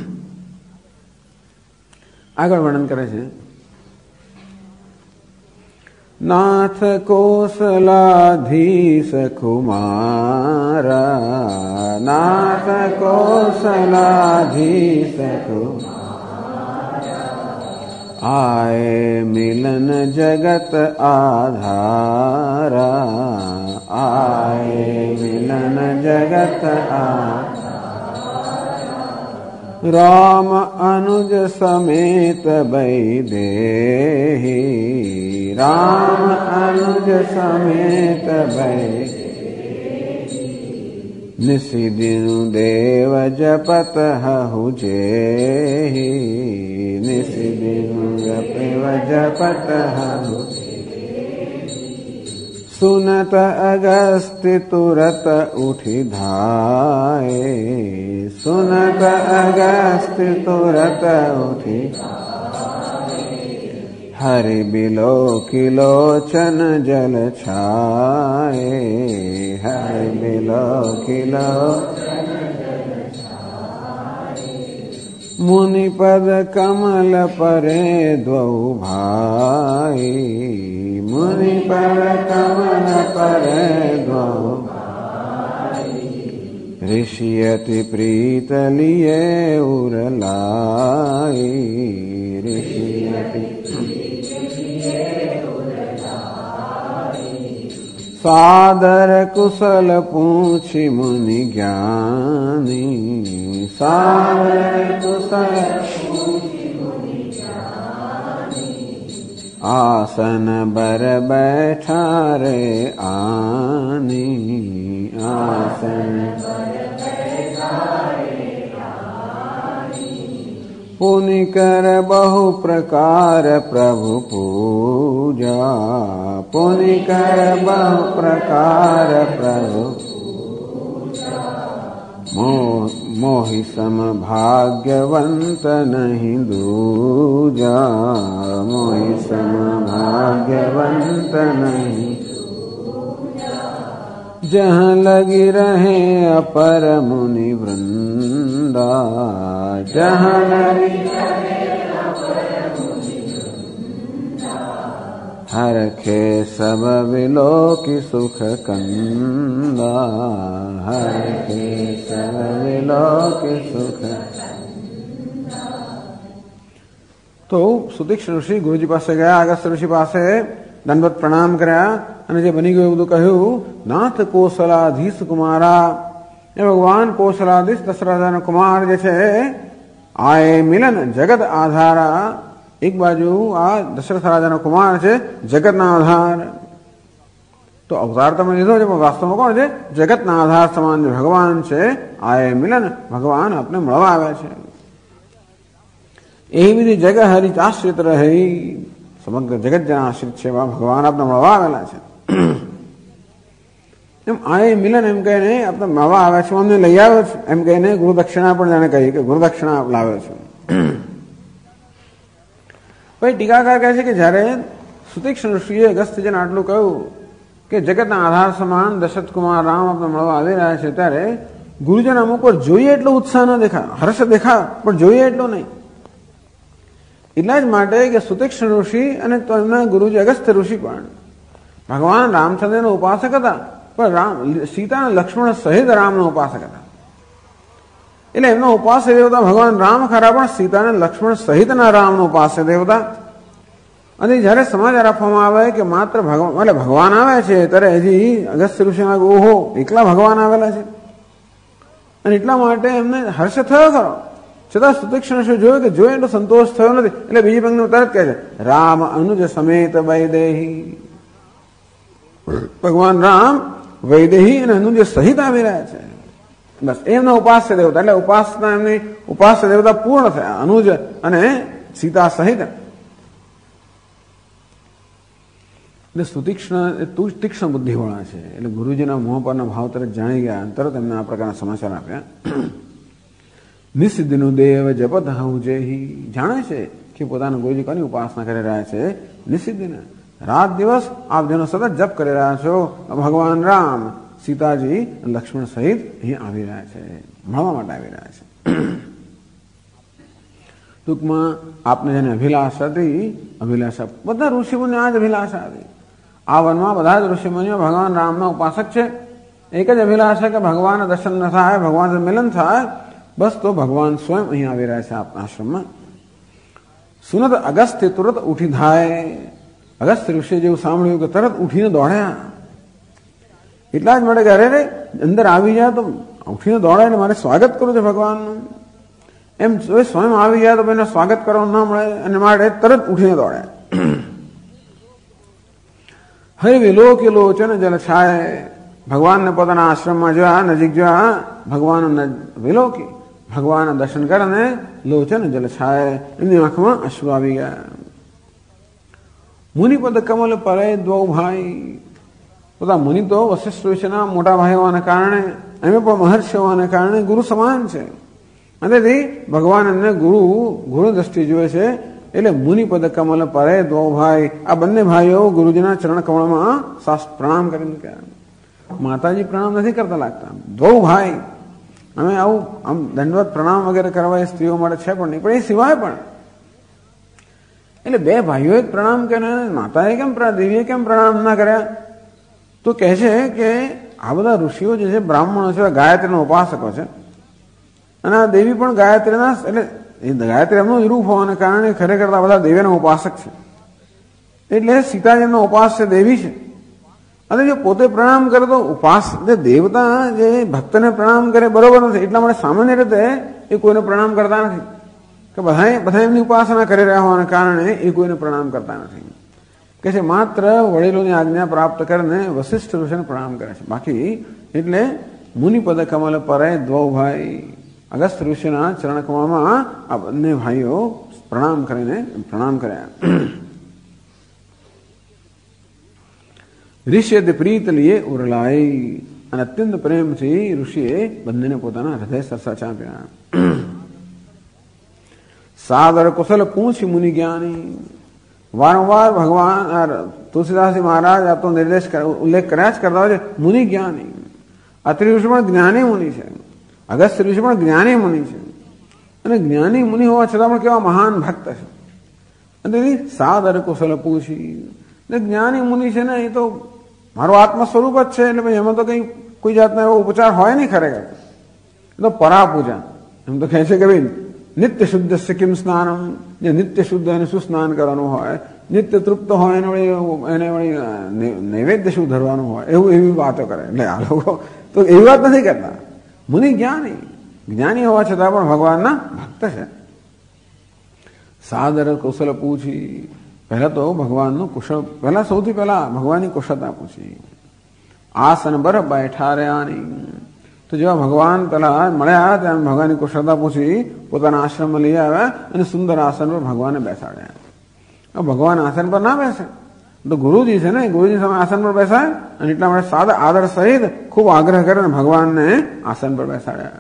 આગળ વર્ણન કરે છે. નાથ કૌશલાધીશ કુમારા, નાથ કૌશલાધીશ કુમારા, आए मिलन जगत आधारा, आए मिलन जगत आधारा। राम अनुज समेत वैदेही, राम अनुज समेत वैदेही। निसि दिनु देव जपत हहु जेहि, निसि दिनु देव जपत हहु। सुनत अगस्त्य तुरत उठि धाये, सुनत अगस्त्य तुरत उठि। हरि बिलो किलोचन जल छाए, हरि बिलो किलोचन जल छाए। मुनि पद कमल परे द्वौ भाई, मुनि पद कमल परे द्वौ भाई। ऋषि अति प्रीत लिए उरलाई, ऋषि अति सादर कुशल पूछि मुनि ज्ञानी, सादर कुशल पूछि मुनि ज्ञानी। आसन बर बैठारे आनी, आसन बर बैठारे आनी। पुनि कर बहु प्रकार प्रभु पूजा, पुनि कर बहु प्रकार प्रभु पूजा। मोहि सम भाग्यवंत नहीं दूजा, मोहि सम भाग्यवंत नहीं दूजा। जहाँ लगी रहे अपर मुनि वृंदा, जहाँ लगी रहे अपर मुनि वृंदा। हरखे सब विलोकि सुख कंदा, हरखे सब विलोकि सुख कंदा। तो સુતીક્ષ્ણ ઋષિ ગુરુજી પાસે ગયા, અગસ્ત્ય ઋષિ પાસે દંડવત પ્રણામ કર્યા અને જે બની ગયું બધું કહ્યું. નાથ કોસલાધીશ કુમારા, એ ભગવાન કોસલાધીશ દશરથના કુમાર જે છે, આએ મિલન જગત આધારા. એક બાજુ આ દશરથ રાજાનો કુમાર છે, જગતના આધાર. તો અવતાર તમે લીધો છે, પણ વાસ્તવમાં કોણ છે? જગતના આધાર સમાન જે ભગવાન છે. આએ મિલન, ભગવાન આપને મળવા આવ્યા છે. એવી બધી જગ હરિ આશ્રિત રહી, સમગ્ર જગત જેના આશ્રિત છે એવા ભગવાન આપને મળવા આવેલા છે. એમ આએ મિલન એમ કહીને આપને મળવા આવ્યા છે, અમને લઈ આવ્યો છે એમ કહીને ગુરુદક્ષિણા પણ જાણે કહી કે ગુરુદક્ષિણા લાવ્યો છે. પછી ટીકાકાર કહે છે કે જયારે સુતીક્ષ્ણ ઋષિએ અગસ્ત્યજીને આટલું કહ્યું કે જગતના આધાર સમાન દશરથ કુમાર રામ આપણે મળવા આવી રહ્યા છે, ત્યારે ગુરુજન અમુક વાર જોઈએ એટલો ઉત્સાહ ન દેખા, હર્ષ દેખા, પણ જોઈએ એટલો નહીં. એટલા જ માટે કે સુતીક્ષ્ણ ઋષિ અને તેમના ગુરુજી અગસ્ત્ય ઋષિ પણ ભગવાન રામચંદ્રના ઉપાસક હતા, પણ સીતા અને લક્ષ્મણ સહિત રામના ઉપાસક હતા. એટલે એમનો ઉપાસ્ય દેવતા ભગવાન રામ ખરા, પણ સીતા અને લક્ષ્મણ સહિતના રામનો ઉપાસ્ય દેવતા. અને જયારે સમાચાર આપવામાં આવે કે માત્ર ભગવાન આવે છે, ત્યારે હજી અગસ્ત્ય ઋષિ ઓહો એકલા ભગવાન આવેલા છે, અને એટલા માટે એમને હર્ષ થયો ખરો. છતાં સુતીક્ષ્ણ ઋષિએ જોયું કે જોઈ એટલો સંતોષ થયો નથી. એટલે બીજી પંક્તિમાં તરત કહે છે, રામ અનુજ સમેત વૈદેહી. ભગવાન રામ વૈદેહી અને અનુજ સહિત આવી રહ્યા છે. બસ એમના ઉપાસ્ય દેવતા, એટલે ઉપાસના એમની ઉપાસ્ય દેવતા પૂર્ણ થયા, અનુજ અને સીતા સહિત. એટલે સુતીક્ષ્ણ તીક્ષ્ણ બુદ્ધિવાળા છે. એટલે ગુરુજીના મોહ પરના ભાવ તરત જાણી ગયા, તરત એમને આ પ્રકારના સમાચાર આપ્યા. નિસિદ્ધિનું દેવ જપત હઉ જેહી, જાણે છે કે પોતાના ગુરુજી કોની ઉપાસના કરી રહ્યા છે? નિસિદ્ધિને. રાત દિવસ આપ જેનો સતત જપ કરી રહ્યા છો, ભગવાન રામ, સીતાજી, લક્ષ્મણ સહિત અહીં આવી રહ્યા છે, મળવા માટે આવી રહ્યા છે. ટૂંકમાં આપને જેને અભિલાષા હતી, અભિલાષા બધા ઋષિમુનિઓ આ જ અભિલાષા હતી. આ વનમાં બધા જ ઋષિમુનિઓ ભગવાન રામના ઉપાસક છે. એક જ અભિલાષા કે ભગવાન દર્શન ન થાય, ભગવાન મિલન થાય. બસ તો ભગવાન સ્વયં અહીં આવી રહ્યા છે આપના આશ્રમમાં. સુનત અગસ્ત્ય તુરત ઉઠી ધાય. અગસ્ત્ય ઋષિએ જેવું સાંભળ્યું કે તરત ઉઠીને દોડ્યા. એટલા જ માટે અરે રે અંદર આવી જાય તો ઉઠીને દોડાય ને મારે સ્વાગત કરવું છે ભગવાનનું. એમ સ્વયં આવી જાય તો એનું સ્વાગત કરવા ના મળે અને માટે તરત ઉઠીને દોડ્યા. હરિ વિલોકી લોચન જલ છાય. ભગવાનને પોતાના આશ્રમમાં જોયા, નજીક જોયા, ભગવાન વિલોકી ભગવાન દર્શન કરીને લોચન જલ છાય, એમની આંખમાં અશ્રુ આવી ગયા. મુનિપદ કમલ પરે દ્વૌ ભાઈ. બધા મુનિ તો વશિષ્ઠ ઋષિના મોટા ભાઈ હોવાને કારણે, એમ પણ મહર્ષિ હોવાને કારણે ગુરુ સમાન છે. અને ભગવાન એમને ગુરુ દ્રષ્ટિ જુએ છે. એટલે મુનિપદ કમલ પરે દ્વૌ ભાઈ, આ બંને ભાઈઓ ગુરુજીના ચરણ કમળમાં પ્રણામ કરીને ગયા. માતાજી પ્રણામ નથી કરતા લાગતા, દ્વૌ ભાઈ. અમે આવું આમ દંડવત પ્રણામ વગેરે કરવા એ સ્ત્રીઓ માટે છે પણ નહીં, પણ એ સિવાય પણ એટલે બે ભાઈઓએ જ પ્રણામ કર્યા. માતાએ કેમ, દેવીએ કેમ પ્રણામ ના કર્યા? તો કહે છે કે આ બધા ઋષિઓ જે છે, બ્રાહ્મણો છે, ગાયત્રીના ઉપાસકો છે. અને આ દેવી પણ ગાયત્રીના, એટલે ગાયત્રી એમનું જ રૂપ હોવાને કારણે ખરેખર બધા દેવીના ઉપાસક છે. એટલે સીતાજીના ઉપાસ્ય દેવી છે. અને જો પોતે પ્રણામ કરે તો દેવતા જે ભક્તને પ્રણામ કરે બરોબર નથી. એટલા માટે સામાન્ય રીતે એ કોઈને પ્રણામ કરતા નથી, કે બધા એમની ઉપાસના કરી રહ્યા હોવાને કારણે એ કોઈને પ્રણામ કરતા નથી. કે છે માત્ર વડીલોની આજ્ઞા પ્રાપ્ત કરીને વશિષ્ઠ ઋષિને પ્રણામ કરે છે. બાકી એટલે મુનિપદ કમલ પરે દ્વૌ ભાઈ, અગસ્ત્ય ઋષિના ચરણ કમળમાં આ બંને ભાઈઓ પ્રણામ કર્યા. ઋષિ પ્રીત લીએ ઉરલાઈ. અને અત્યંત પ્રેમથી ઋષિએ બંનેને પોતાના હૃદય સરસા આપ્યા. સાદર કુશલ પૂછી મુનિ જ્ઞાની. વારંવાર ભગવાન તુલસીદાસજી મહારાજ આ તો ઉલ્લેખ કર્યા જ કરતા હોય છે. મુનિ જ્ઞાની, અત્રિ ઋષિ પણ જ્ઞાની મુનિ છે, અગસ્ત્ય ઋષિ પણ જ્ઞાની મુનિ છે. અને જ્ઞાની મુનિ હોવા છતાં પણ કેવા મહાન ભક્ત છે. અને સાદર કુશલ પૂછી. જ્ઞાની મુનિ છે ને, એ તો મારું આત્મ સ્વરૂપ જ છે. એટલે એમાં તો કોઈ જાતનો એવો ઉપચાર હોય નહીં ખરેખર. એ તો પરાપૂજા. એમ તો કહે છે કે ભાઈ નિત્ય શુદ્ધ કિમ સ્નાનમ, જે નિત્ય શુદ્ધ એને શું સ્નાન કરવાનું હોય, નિત્ય તૃપ્ત હોય એને નૈવેદ્ય શું ધરવાનું હોય, એવી વાતો કરે. એટલે આ લોકો તો એવી વાત નથી કરતા. મુનિ જ્ઞાની હોવા છતાં પણ ભગવાનના ભક્ત છે. સાદર કુશલ પૂછી. પહેલા તો ભગવાનનું સૌથી પહેલા ભગવાનની કુશળતા પૂછી. આસન બર બેઠા રહ્યાની. તો જેવા ભગવાન પેલા મળ્યા ત્યાં ભગવાનની કુશળતા પૂછી, પોતાના આશ્રમમાં લઈ આવ્યા અને સુંદર આસન પર ભગવાનને બેસાડ્યા. ભગવાન આસન પર ના બેસે તો ગુરુજી છે ને, ગુરુજી સામે આસન પર બેસાય. અને એટલા માટે સાદા આદર સહિત ખૂબ આગ્રહ કરીને ભગવાનને આસન પર બેસાડ્યા.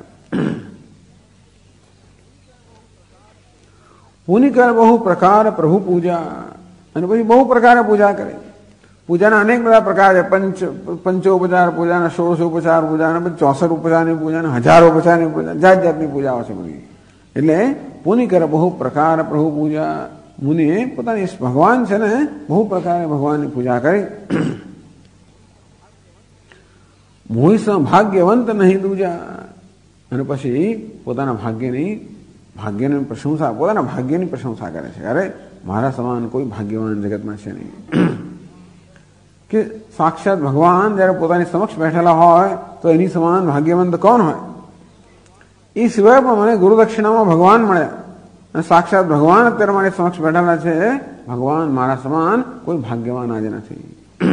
પુનિ કર બહુ પ્રકાર પ્રભુ પૂજા. અને પછી બહુ પ્રકારે પૂજા કરી. પૂજાના અનેક બધા પ્રકાર છે. પંચોપચાર પૂજાના, 16 પૂજાના, 64 ઉપચારની પૂજાના, 1000 ઉપચારની પૂજા, જાત જાતની પૂજાઓ છે બધી. એટલે પુનિ કર બહુ પ્રકાર પ્રભુ પૂજા. મુનિએ પોતાની ભગવાન છે ને બહુ પ્રકારે ભગવાનની પૂજા કરી. મોહિ ભાગ્યવંત નહીં દૂજા. અને પછી પોતાના ભાગ્યની પ્રશંસા કરે છે. અરે મારા સમાન કોઈ ભાગ્યવાન જગતમાં છે નહીં. કે સાક્ષાત ભગવાન જયારે પોતાની સમક્ષ બેઠેલા હોય તો એની સમાન ભાગ્યવંત કોણ હોય? એ સિવાય પણ મને ગુરુદક્ષિણામાં ભગવાન મળ્યા અને સાક્ષાત ભગવાન અત્યારે મારી સમક્ષ બેઠેલા છે. ભગવાન મારા સમાન કોઈ ભાગ્યવાન આજે નથી.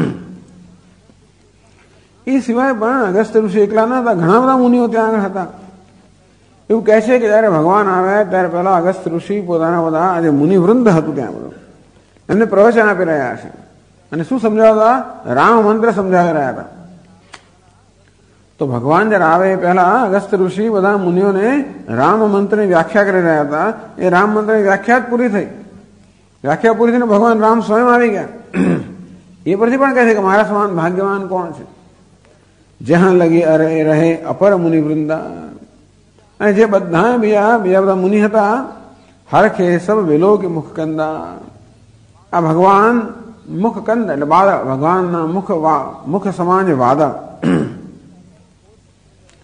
એ સિવાય પણ અગસ્ત્ય ઋષિ એકલા ના હતા, ઘણા બધા મુનિઓ ત્યાં આગળ હતા. એવું કહે છે કે જયારે ભગવાન આવ્યા ત્યારે પહેલા અગસ્ત્ય ઋષિ પોતાના બધા જે મુનિવૃંદ હતું ત્યાં બધું એમને પ્રવચન આપી રહ્યા છે. અને શું સમજાવતા? રામ મંત્ર સમજાવી રહ્યા હતા. તો ભગવાન જયારે આવે પહેલા અગસ્ત્ય ઋષિ બધા મુનિઓને રામ મંત્રની વ્યાખ્યા કરી રહ્યા હતા. એ રામ મંત્રની વ્યાખ્યા પૂરી થઈ. વ્યાખ્યા પૂરી થઈને ભગવાન રામ સ્વયં આવી ગયા. એ પરથી પણ કહે છે કે મારા સમાન ભાગ્યવાન કોણ છે? જ્યાં લગી અરે રહે અપર મુનિ વૃંદા. અને જે બધા બીજા બધા મુનિ હતા, હરખે સબ વિલોકી મુખકંદા. આ ભગવાન મુખકંદ એટલે વાદળ, ભગવાનના મુખ સમાન વાદળ.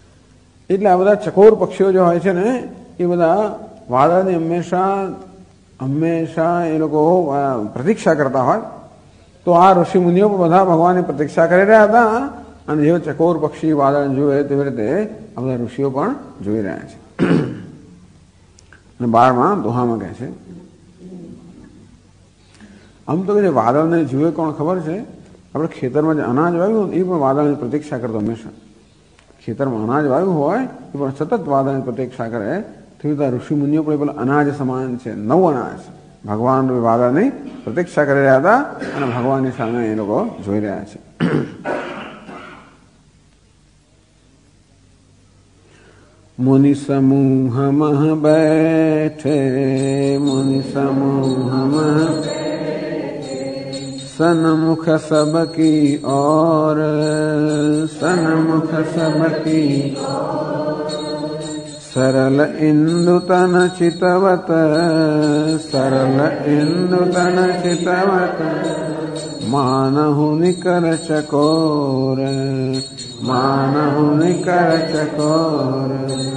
એટલે આ બધા ચકોર પક્ષીઓ જે હોય છે ને એ બધા વાદળની હંમેશા હંમેશા એ લોકો પ્રતીક્ષા કરતા હોય. તો આ ઋષિ મુનિઓ બધા ભગવાનની પ્રતીક્ષા કરી રહ્યા હતા અને જેવો ચકોર પક્ષી વાદળ જોયે તેવી રીતે આ બધા ઋષિઓ પણ જોઈ રહ્યા છે. અને 12માં દોહામાં કહે છે, આમ તો કે વાદળને જુએ કોણ ખબર છે? આપણે ખેતરમાં જે અનાજ વાવ્યું એ પણ વાદળની પ્રતીક્ષા કરતો હંમેશા. ખેતરમાં અનાજ વાવ્યું હોય એ પણ સતત વાદળની પ્રતીક્ષા કરે. તેવી રીતે ઋષિ મુનિઓ પણ એ પેલા અનાજ સમાન છે, નવું અનાજ. ભગવાન વાદળની પ્રતીક્ષા કરી રહ્યા હતા અને ભગવાનની સામે એ લોકો જોઈ રહ્યા છે. मुनि समूह मह बैठे, मुनि समूह मह सन्मुख सबकी और, सन्मुख सबकी सरल इंदु तन चितवत, सरल इंदु तन चितवत मानहु निकर चकोर, मानहु निकर चकोर.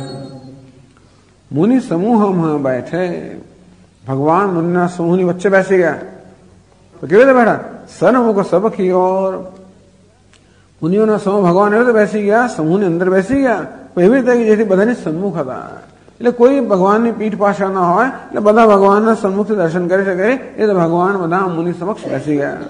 मुनि समूहમાં बैठे, ભગવાન મુનિના સમૂહની વચ્ચે બેસી ગયા. તો કેવી રીતે બેઠા? સન્મુખ સબકી ઓર, મુનિઓના સમૂહ ભગવાન એવી રીતે બેસી ગયા, સમૂહની અંદર બેસી ગયા એવી રીતે જેથી બધાની સન્મુખ હતા. એટલે કોઈ ભગવાનની પીઠ પાછળ ના હોય, એટલે બધા ભગવાનના સન્મુખથી દર્શન કરી શકે એ તો ભગવાન બધા મુનિ સમક્ષ બેસી ગયા.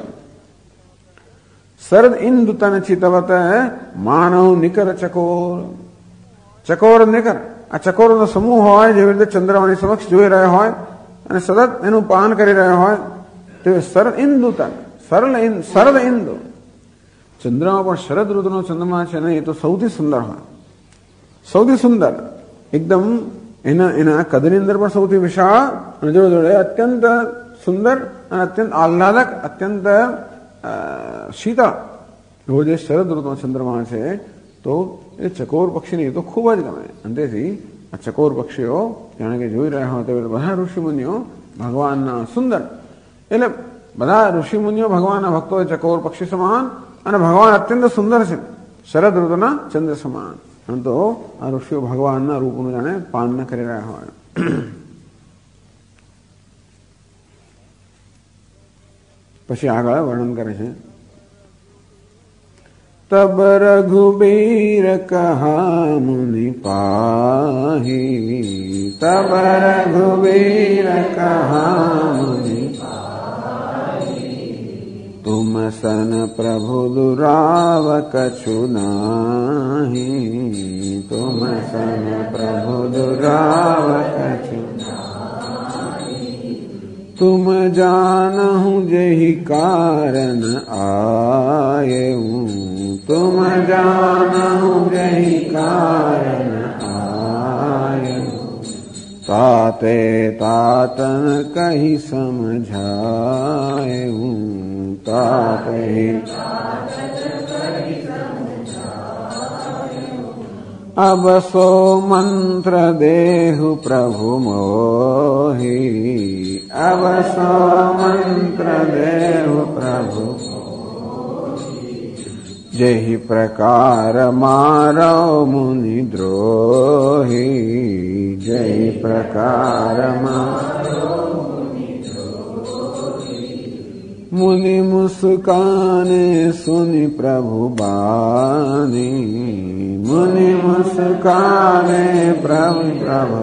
શરદ ઇન્દુ તન ચિતવત માનવ નિકર ચકોર, ચકોર નિકર, આ ચકોરનો સમૂહ હોય જેવી રીતે ચંદ્રમાની સમક્ષ જોઈ રહ્યો હોય અને સતત એનું પાન કરી રહ્યો હોય તે શરદ ઇન્દુ તન, શરદ ઇન્દુ. ચંદ્રમાં પણ શરદ ઋતુનો ચંદ્રમા છે ને એ તો સૌથી સુંદર હોય, સૌથી સુંદર એકદમ. એના કદની અંદર પણ સૌથી વિશાળ અને જોડે જોડે અત્યંત સુંદર અને અત્યંત આહ્લાદક, અત્યંત શીતળ એવો જે શરદ ઋતુનો ચંદ્રમા છે તો એ ચકોર પક્ષીને એ તો ખૂબ જ ગમે. અને તેથી આ ચકોર પક્ષીઓ જાણે કે જોઈ રહ્યા હોય તો બધા ઋષિમુનિઓ ભગવાનના સુંદર, એટલે બધા ઋષિમુનિઓ ભગવાનના ભક્તો ચકોર પક્ષી સમાન અને ભગવાન અત્યંત સુંદર છે, શરદ ઋતુના ચંદ્ર સમાન. અને તો આ ઋષિઓ ભગવાનના રૂપનું જાણે પાન કરી રહ્યા હોય. પછી આગળ વર્ણન કરે છે, तब रघुबीर कहा मुनि पाही, तब रघुबीर कहा मुनि पाही, तुम सन प्रभु दुराव कछु नाही, तुम सन प्रभु दुराव कछु नाही, तुम जानहु जेहि कारण आयऊ, तुम जानहु जेहि कारण आयऊ, ताते तातन कहि समझायऊ, ताते अब सो मंत्र देहु प्रभु मोहि, अब सो मंत्र देहु प्रभु, जेहि प्रकार मारो मुनि द्रोही, जेहि प्रकार मारो मुनि द्रोही, मुनि मुस्काने सुनि प्रभु बानी, मुनि मुस्काने प्रभु प्रभु,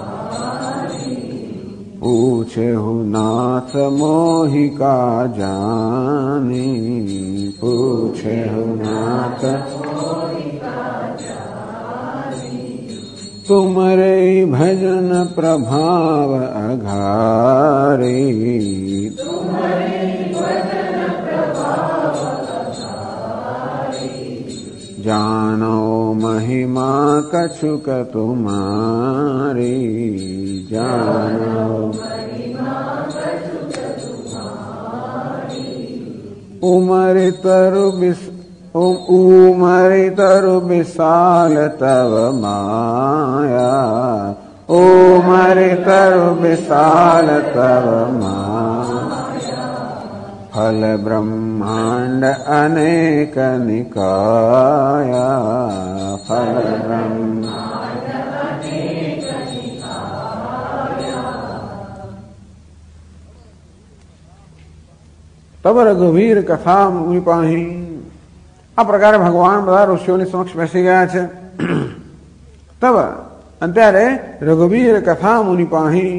पूछेहु नाथ मोहि का जानी, पूछेहु नाथ मोहि का जानी, तुमरे भजन प्रभाव अघारी, तुमरे भजन प्रभाव अघारी, जानो महिमा कछुक तुम्हारी, जानो महिमा कछुक तुम्हारी, उमरि तरु विशाल तव माया, उमरि तरु विशाल तव माया, फल ब्रह्मांड अनेक निकाया, फल ब्रह्मांड, 12 तब रघुवीर कथा मुनि पाही। આ પ્રકારે ભગવાન બધા ઋષિઓની સમક્ષ બેસી ગયા છે. તબ અત્યારે રઘુવીર કથા મુનિ પાહી,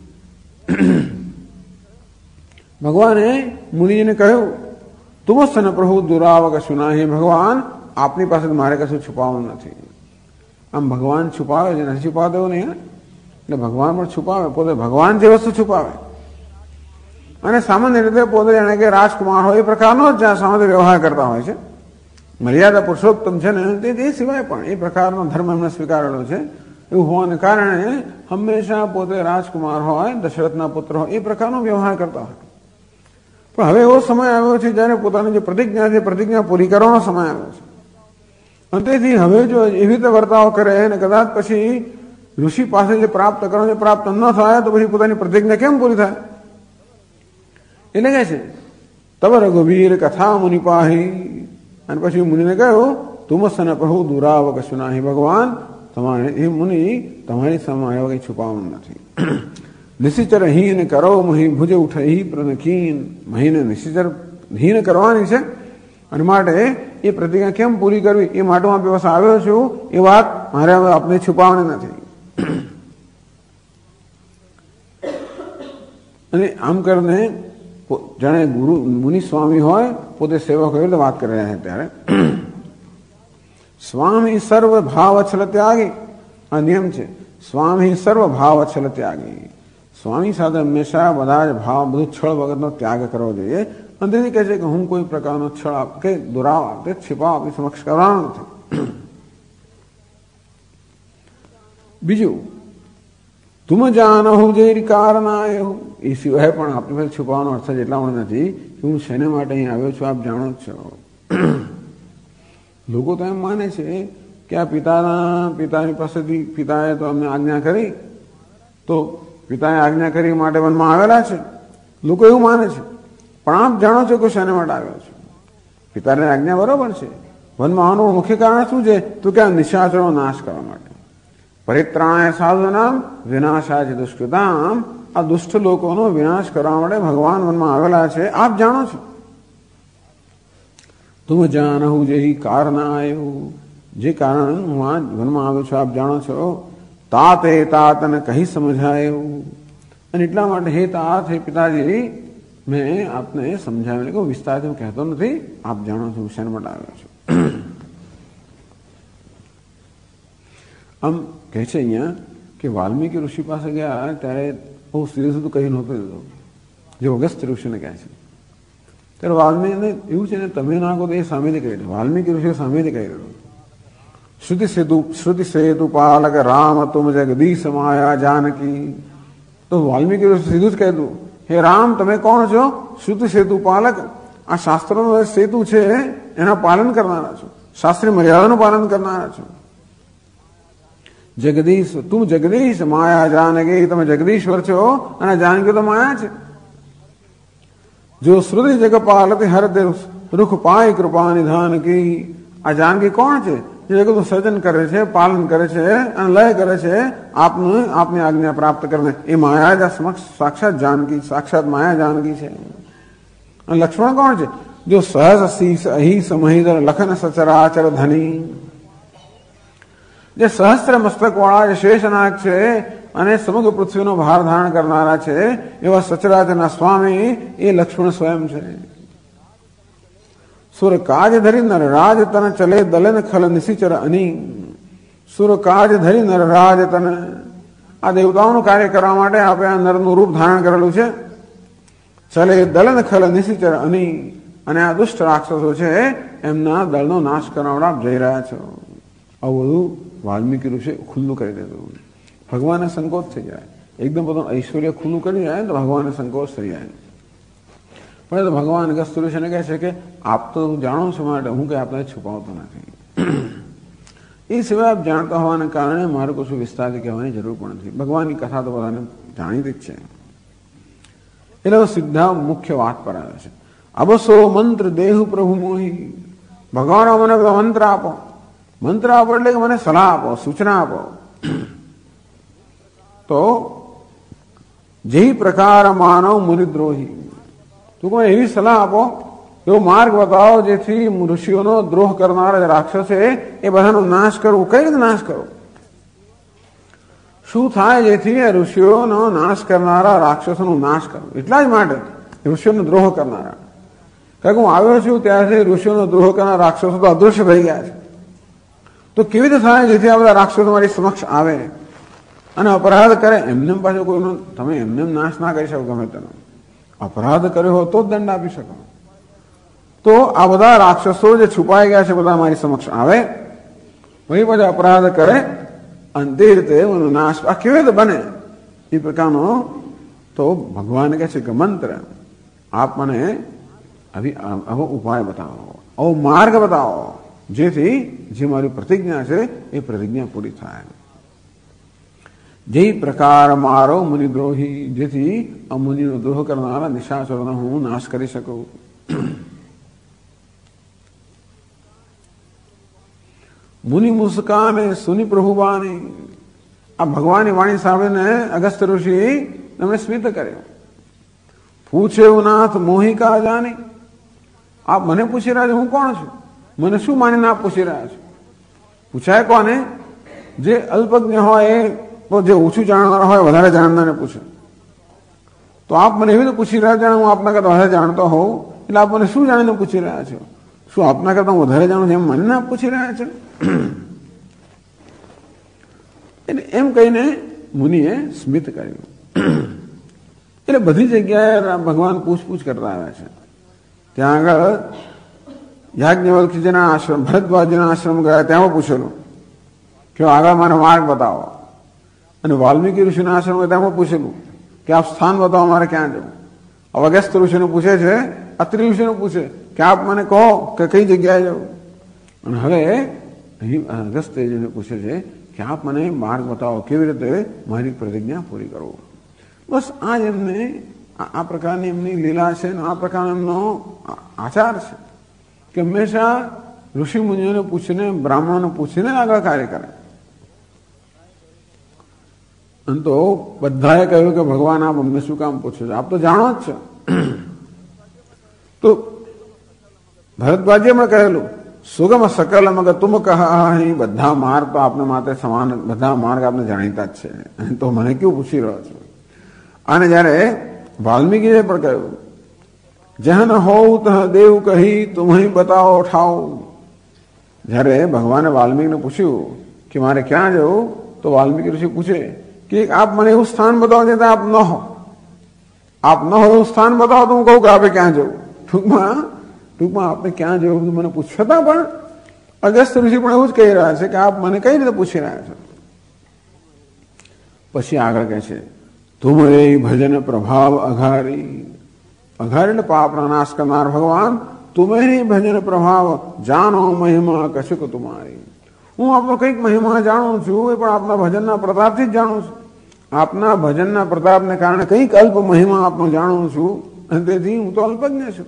ભગવાને મુનિજીને કહ્યું તુમસ્સન પ્રભુ દુરાવક સુનાહી, ભગવાન આપની પાસે મારે કશું છુપાવવાનું નથી. આમ ભગવાન છુપાવે છે, નથી છુપાવતો એવું નહીં. એટલે ભગવાન પણ છુપાવે, પોતે ભગવાન જે વસ્તુ છુપાવે. અને સામાન્ય રીતે પોતે જાણે કે રાજકુમાર હોય એ પ્રકારનો જ જ્યાં સામાન્ય વ્યવહાર કરતા હોય છે. મર્યાદા પુરુષોત્તમ છે ને તે સિવાય પણ એ પ્રકારનો ધર્મ એમને સ્વીકારેલો છે. એવું હોવાને કારણે હંમેશા પોતે રાજકુમાર હોય, દશરથના પુત્ર હોય એ પ્રકારનો વ્યવહાર કરતા હોય. પણ હવે એવો સમય આવ્યો છે જયારે પોતાની જે પ્રતિજ્ઞા છે પ્રતિજ્ઞા પૂરી કરવાનો સમય આવ્યો છે. અને તેથી હવે જો એવી રીતે વર્તાવ કરે અને કદાચ પછી ઋષિ પાસે જે પ્રાપ્ત કરવાનું છે પ્રાપ્ત ન થાય તો પછી પોતાની પ્રતિજ્ઞા કેમ પૂરી થાય? એટલે કહે છે તબ રઘુવીર કથા મુનિ પાહી. અને પછી મુનિને કહ્યું તુમસ્સન પ્રભુ દુરાવક સુનાહી, ભગવાન તમારે એ મુનિ તમારી સામે આવ્યા કંઈ છુપાવવાનું નથી. નિશિચર હીન કરો મહી ભુજ ઉઠી પ્રનખીન, મહીને નિશિચર હીન કરવાની છે અને માટે એ પ્રતિજ્ઞા કેમ પૂરી કરવી એ માટે હું આપણી પાસે આવ્યો છું. એ વાત મારે હવે આપને છુપાવવાની નથી. અને આમ કરીને જાણે ગુરુ મુનિ સ્વામી હોય, પોતે સેવક હોય એટલે વાત કરી રહ્યા છે. ત્યારે સ્વામી સર્વ ભાવ અછલ ત્યાગી, આ નિયમ છે. સ્વામી સર્વ ભાવ અછલ ત્યાગી, સ્વામી સાથે હંમેશા બધા જ ભાવ, બધું છળ વગરનો ત્યાગ કરવો જોઈએ. અને તેથી કહે છે કે હું કોઈ પ્રકારનો છળ કે દુરાવ કે છિપાવ આપણી સમક્ષ કરવાનો નથી. બીજું તુમ જાનહુ જે કારણાય, એ સિવાય પણ આપણી પાસે છુપાવવાનો અર્થ જ એટલા પણ નથી કે હું શેને માટે અહીં આવ્યો છું આપ જાણો જ છો. લોકો તો એમ માને છે કે આ પિતાની પાસેથી પિતાએ તો અમને આજ્ઞા કરી, તો પિતાએ આજ્ઞા કરી માટે વનમાં આવેલા છે. લોકો એવું માને છે. પણ આપ જાણો છો કે શેને માટે આવ્યો છો? પિતાની આજ્ઞા બરોબર છે. વનમાં આવવાનું મુખ્ય કારણ શું છે? તો કે આ નિશાચરનો નાશ કરવા માટે. પરિત્રાણાય સાધુનામ વિનાશાય દુષ્કૃતામ, આ દુષ્ટ લોકોનો વિનાશ કરવા માટે ભગવાન વનમાં આવેલા છે. આપ જાણો છો. તુમ જાનહુ જે કારણાય, જે કારણ હું આ વનમાં આવ્યો છું આપ જાણો છો. તાત એ તાત અને કહી સમજાયું, અને એટલા માટે હે તાત હે પિતાજી મેં આપને સમજાવ્યું કે વિસ્તારથી હું કહેતો નથી, આપ જાણો છો શેના માટે આવ્યો છું. આમ કહે છે અહીંયા કે વાલ્મીકી ઋષિ પાસે ગયા ત્યારે બહુ સીધું સીધું કહી નહોતું દીધું, જે અગસ્ત્ય ઋષિને કહે છે. ત્યારે વાલ્મીકીને એવું છે ને તમે ના કહો તો એ સામેથી કહી દે. વાલ્મીકી ઋષિએ સામેથી કહી દીધું. શ્રુતિ સેતુ પાલક રામ તુમ જગદીશ માયા જાનકી. તો વાલ્મીકી ઋષિ સીધું જ કહેતું હે રામ તમે કોણ છો? શ્રુતિ સેતુ પાલક, આ શાસ્ત્રનો સેતુ છે એના પાલન કરનારા છો, શાસ્ત્રીય મર્યાદાનું પાલન કરનારા છો. જગદીશ તું જગદીશ માયા જાનકી, તમે જગદીશ્વર છો અને જાનકી તો માયા છે. જો શ્રુતિ જગપાલતી હરદે રૂખ પાય કૃપા નિધાન કી, આ જાનકી કોણ છે? જે જગતનું સર્જન કરે છે, પાલન કરે છે અને લય કરે છે આપની આજ્ઞા પ્રાપ્ત કરીને. એ માયા સમક્ષ સાક્ષાત જાનકી, સાક્ષાત માયા જાનકી છે. અને લક્ષ્મણ કોણ છે? જો સહજ શીશ અહી સમહિધર લખન સચરાચર ધની, જે સહસ્ત્ર મસ્તક વાળા જે શેષનાગ છે અને સમગ્ર પૃથ્વીનો ભાર ધારણ કરનારા છે એવા સચરાચરના સ્વામી એ લક્ષ્મણ સ્વયં છે. સુર કાજ ધરી નર રાજ તન ચલે દલન ખલ નિશિચર અની, સુર કાજ ધરી નર રાજ તન, આ દેવતાઓનું કાર્ય કરવા માટે આપણે આ નરનું રૂપ ધારણ કરેલું છે. ચલે દલન ખલ નિશિચર અની, અને આ દુષ્ટ રાક્ષસો છે એમના દળનો નાશ કરવા આપ જઈ રહ્યા છો. આવું બધું વાલ્મીકી ઋષિએ ખુલ્લું કરી દીધું. ભગવાનને સંકોચ થઈ જાય, એકદમ પોતાનું ઐશ્વર્ય ખુલ્લું કરી જાય તો ભગવાનને સંકોચ થઈ જાય. પણ તો ભગવાન અગસ્ત્ય ઋષિને કહે છે કે આપ તો જાણો છો માટે હું કઈ આપને છુપાવતો નથી. એ સિવાય આપ જાણતા હોવાને કારણે મારે કશું વિસ્તારથી કહેવાની જરૂર પણ નથી. ભગવાનની કથા તો બધાને જાણીતી જ છે. એટલે સીધા મુખ્ય વાત પર આવે છે. અબસો મંત્ર દેહ પ્રભુ મોહી, ભગવાન મને મંત્ર આપો. મંત્ર આપો એટલે કે મને સલાહ આપો, સૂચના આપો. તો જે પ્રકાર માનવ મુનિદ્રોહી, ટૂંકમાં એવી સલાહ આપો, એવો માર્ગ બતાવો જેથી ઋષિઓનો દ્રોહ કરનારા રાક્ષસ છે એ બધાનો નાશ કરવો. કઈ રીતે નાશ કરવો? શું થાય જેથી ઋષિઓનો નાશ કરનારા રાક્ષસોનો નાશ કરવો? એટલા જ માટે ઋષિઓનો દ્રોહ કરનારા. કારણ કે હું આવ્યો છું ત્યારથી ઋષિઓનો દ્રોહ કરનારા રાક્ષસો તો અદૃશ્ય થઈ ગયા છે. તો કેવી રીતે થાય જેથી આ બધા રાક્ષસો મારી સમક્ષ આવે અને અપરાધ કરે? એમને પાછું કોઈનો તમે એમને નાશ ના કરી શકો. ગમે તેનો અપરાધ કર્યો હોય તો જ દંડ આપી શકો. તો આ બધા રાક્ષસો જે છુપાઈ ગયા છે બધા મારી સમક્ષ આવે, વહી પછી અપરાધ કરે અને તે રીતે નાશ આ કેવી રીતે બને એ પ્રકારનો તો ભગવાન કહે છે કે મંત્ર આપ મને આવો ઉપાય બતાવો, આવો માર્ગ બતાવો જેથી જે મારી પ્રતિજ્ઞા છે એ પ્રતિજ્ઞા પૂરી થાય. જે પ્રકાર મારો મુનિદ્રોહી, જેથી આ મુનિનો દ્રોહ કરનારા નિશાચરોનો હું નાશ કરી શકું. મુનિ મુસ્કાને સુની પ્રભુબાની. આ ભગવાનની વાણી સાંભળીને અગસ્ત્ય ઋષિ એમણે સ્મિત કર્યો. પૂછે નાથ મોહિકા જાની. આપ મને પૂછી રહ્યા છો હું કોણ છું? મને શું માનીને આપ પૂછી રહ્યા છો? પૂછાય કોને? જે અલ્પજ્ઞ હોય એ જે ઓછું જાણનારા હોય વધારે જાણનારને પૂછે. તો આપ મને એવી રીતે પૂછી રહ્યા છો હું આપના કરતા વધારે જાણતો હોઉં એટલે આપ મને શું જાણીને પૂછી રહ્યા છો? શું આપના કરતા હું વધારે જાણું છું એમ મને આપ પૂછી રહ્યા છો? એટલે એમ કહીને મુનિએ સ્મિત કર્યું. એટલે બધી જગ્યાએ ભગવાન પૂછપૂછ કરતા આવ્યા છે. ત્યાં આગળ યાજ્ઞવલ્ક્યજીના આશ્રમ, ભરદ્વાજના આશ્રમ ગયા ત્યાં પૂછેલું કે આગળ મારો માર્ગ બતાવો. અને વાલ્મીકી ઋષિના આશ્રમ ગયા ત્યાં પૂછેલું કે આપ સ્થાન બતાવો મારે ક્યાં જવું. અગસ્ત્ય ઋષિને પૂછે છે, અત્રિ ઋષિને પૂછે કે આપ મને કહો કે કઈ જગ્યાએ જવું. અને હવે અહીં અગસ્ત્યજીને પૂછે છે કે આપ મને માર્ગ બતાવો કેવી રીતે મારી પ્રતિજ્ઞા પૂરી કરવો. બસ આ જ એમને આ પ્રકારની એમની લીલા છે અને આ પ્રકારનો એમનો આચાર છે કે હંમેશા ઋષિ મુનિઓને પૂછીને, બ્રાહ્મણોને પૂછીને આગળ કાર્ય કરે. અને તો બધાએ કહ્યું કે ભગવાન આપ અમને શું કામ પૂછો છો? આપ તો જાણો જ છો. તો ભરદ્વાજે પણ કહેલું સુગમ સકલ મગ તુમ કહા. બધા માર્ગ તો આપને માટે સમાન, બધા માર્ગ આપને જાણીતા જ છે. તો મને કેવું પૂછી રહ્યો છો? અને જયારે વાલ્મીકીએ પણ કહ્યું જહન હોઉ તહ દેવ કહી તુમ્હી બતાવો ઠાવ. જયારે ભગવાને વાલ્મીકીને પૂછ્યું કે મારે ક્યાં જવું, તો વાલ્મીકી ઋષિ પૂછે કે આપ મને એવું સ્થાન બતાવો જેથી આપ ન હો. આપ ન હો એવું સ્થાન બતાવો તો હું કહું કે આપણે ક્યાં જવું. ટૂંકમાં આપણે ક્યાં જવું મને પૂછતા પણ અગસ્ત્ય ઋષિ પણ એવું જ કહી રહ્યા છે કે આપ મને કઈ રીતે પૂછી રહ્યા છો. પછી આગળ કહે છે તુમરે ભજન પ્રભાવ અઘારી. અઘારી એટલે પાપના નાશ કરનાર ભગવાન. તુમેરી ભજન પ્રભાવ જાનો મહિમા કશુક તુમારી. હું આપનો કંઈક મહિમા જાણું છું એ પણ આપના ભજનના પ્રતાપથી જ જાણું છું. આપના ભજનના પ્રતાપને કારણે કંઈક અલ્પ મહિમા આપનો જાણું છું અને તેથી હું તો અલ્પજ્ઞ છું.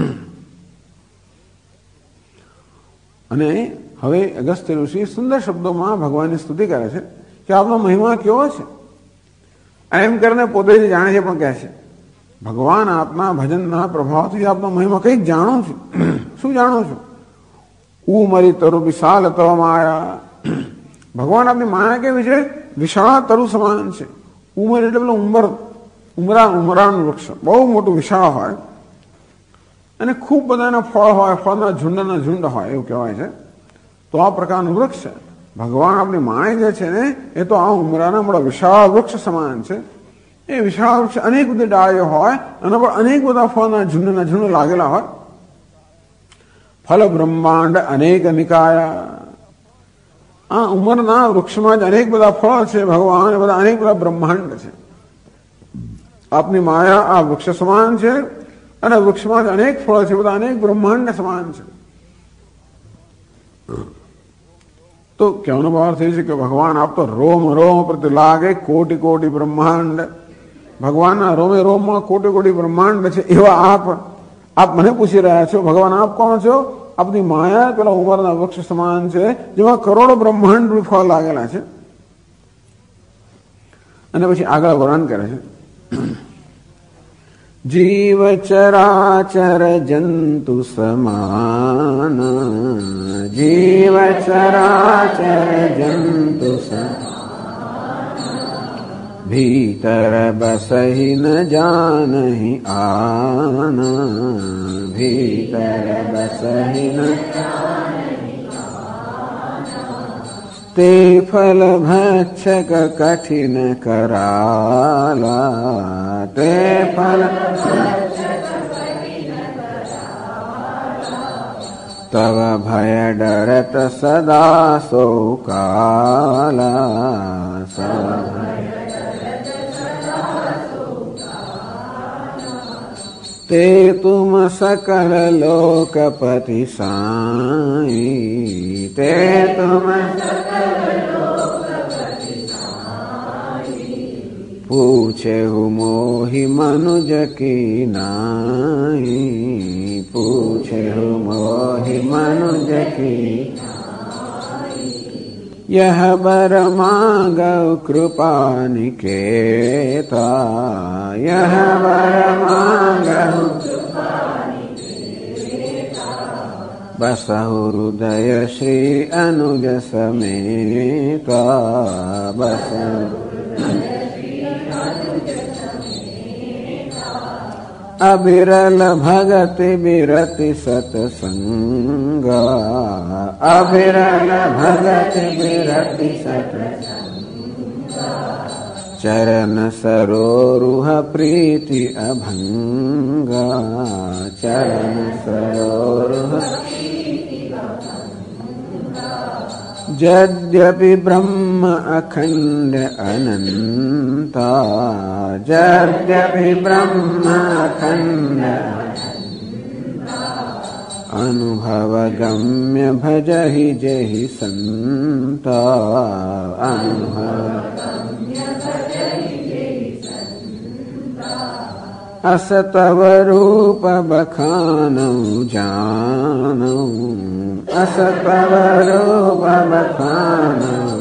અને હવે અગસ્ત્ય ઋષિ સુંદર શબ્દોમાં ભગવાનની સ્તુતિ કરે છે કે આપનો મહિમા કેવો છે. એમ કરીને પોતે જ જાણે છે પણ કહે છે ભગવાન આપના ભજનના પ્રભાવથી આપનો મહિમા કંઈક જાણું છું. શું જાણું છું? ઉમરી તરુ વિશાલ તવ માયા. ભગવાન આપની માયા કેવી છે? વિશાળ તરુ સમાન છે. ઉમર એટલે પેલો ઉમરાનું વૃક્ષ બહુ મોટું વિશાળ હોય અને ખૂબ બધાના ફળ હોય, ફળના ઝુંડ હોય એવું કહેવાય છે. તો આ પ્રકારનું વૃક્ષ છે. ભગવાન આપની માય જે છે ને એ તો આ ઉમરાના મોટા વિશાળ વૃક્ષ સમાન છે. એ વિશાળ વૃક્ષ અનેક બધી ડાળીઓ હોય અને અનેક બધા ફળના ઝુંડ લાગેલા હોય. ફલ બ્રહ્માંડ અનેક નિકાયા. આ ઉંમરના વૃક્ષમાં જ અનેક બધા ફળ છે ભગવાન, બધા અનેક બધા બ્રહ્માંડ છે. આપની માયા આ વૃક્ષ સમાન છે અને વૃક્ષમાં જ અનેક ફળ છે, બધા અનેક બ્રહ્માંડ સમાન છે. તો કહેવાનો ભાવ થઈ છે કે ભગવાન આપ તો રોમ રોમ પ્રતિ લાગે કોટી કોટી બ્રહ્માંડ. ભગવાનના રોમે રોમમાં કોટી કોટી બ્રહ્માંડ છે એવા આપ મને પૂછી રહ્યા છો ભગવાન આપ કોણ છો? આપની માયા પેલા ઉંમરના વૃક્ષ સમાન છે જેમાં કરોડો બ્રહ્માંડ ફળ લાગેલા છે. અને પછી આગળ વર્ણન કરે છે जीव चराचर जंतु समान, जीव चराचर जंतु समान, भीतर बसहि न जानहि आन, भीतर बसहि न ते फल भक्षक कठिन कराला, ते फल तव भय डरत सदा सो काला, ते तुम सकल लोकपति साई, ते तुम पूछे हु मोहि मनुज की नाई, पूछे हु मोहि मनुज की, यह बर मांगव कृपा निकेता, यह बर मांगव बसहु हृदय श्री अनुज समेता, बसहु अबिरल भगति बिरति सतसंगा, अबिरल भगति बिरति सतसंगा, चरण सरोरुह प्रीति अभंगा, चरण सरोरुह यद्यपि ब्रह्म अखंड अनंता, यद्यपि ब्रह्म अखंड अनुभव गम्य भजहि जहि संता, अनुभव अस तव रूप बखानऊ जानऊ, अस तव रूप बखानऊ,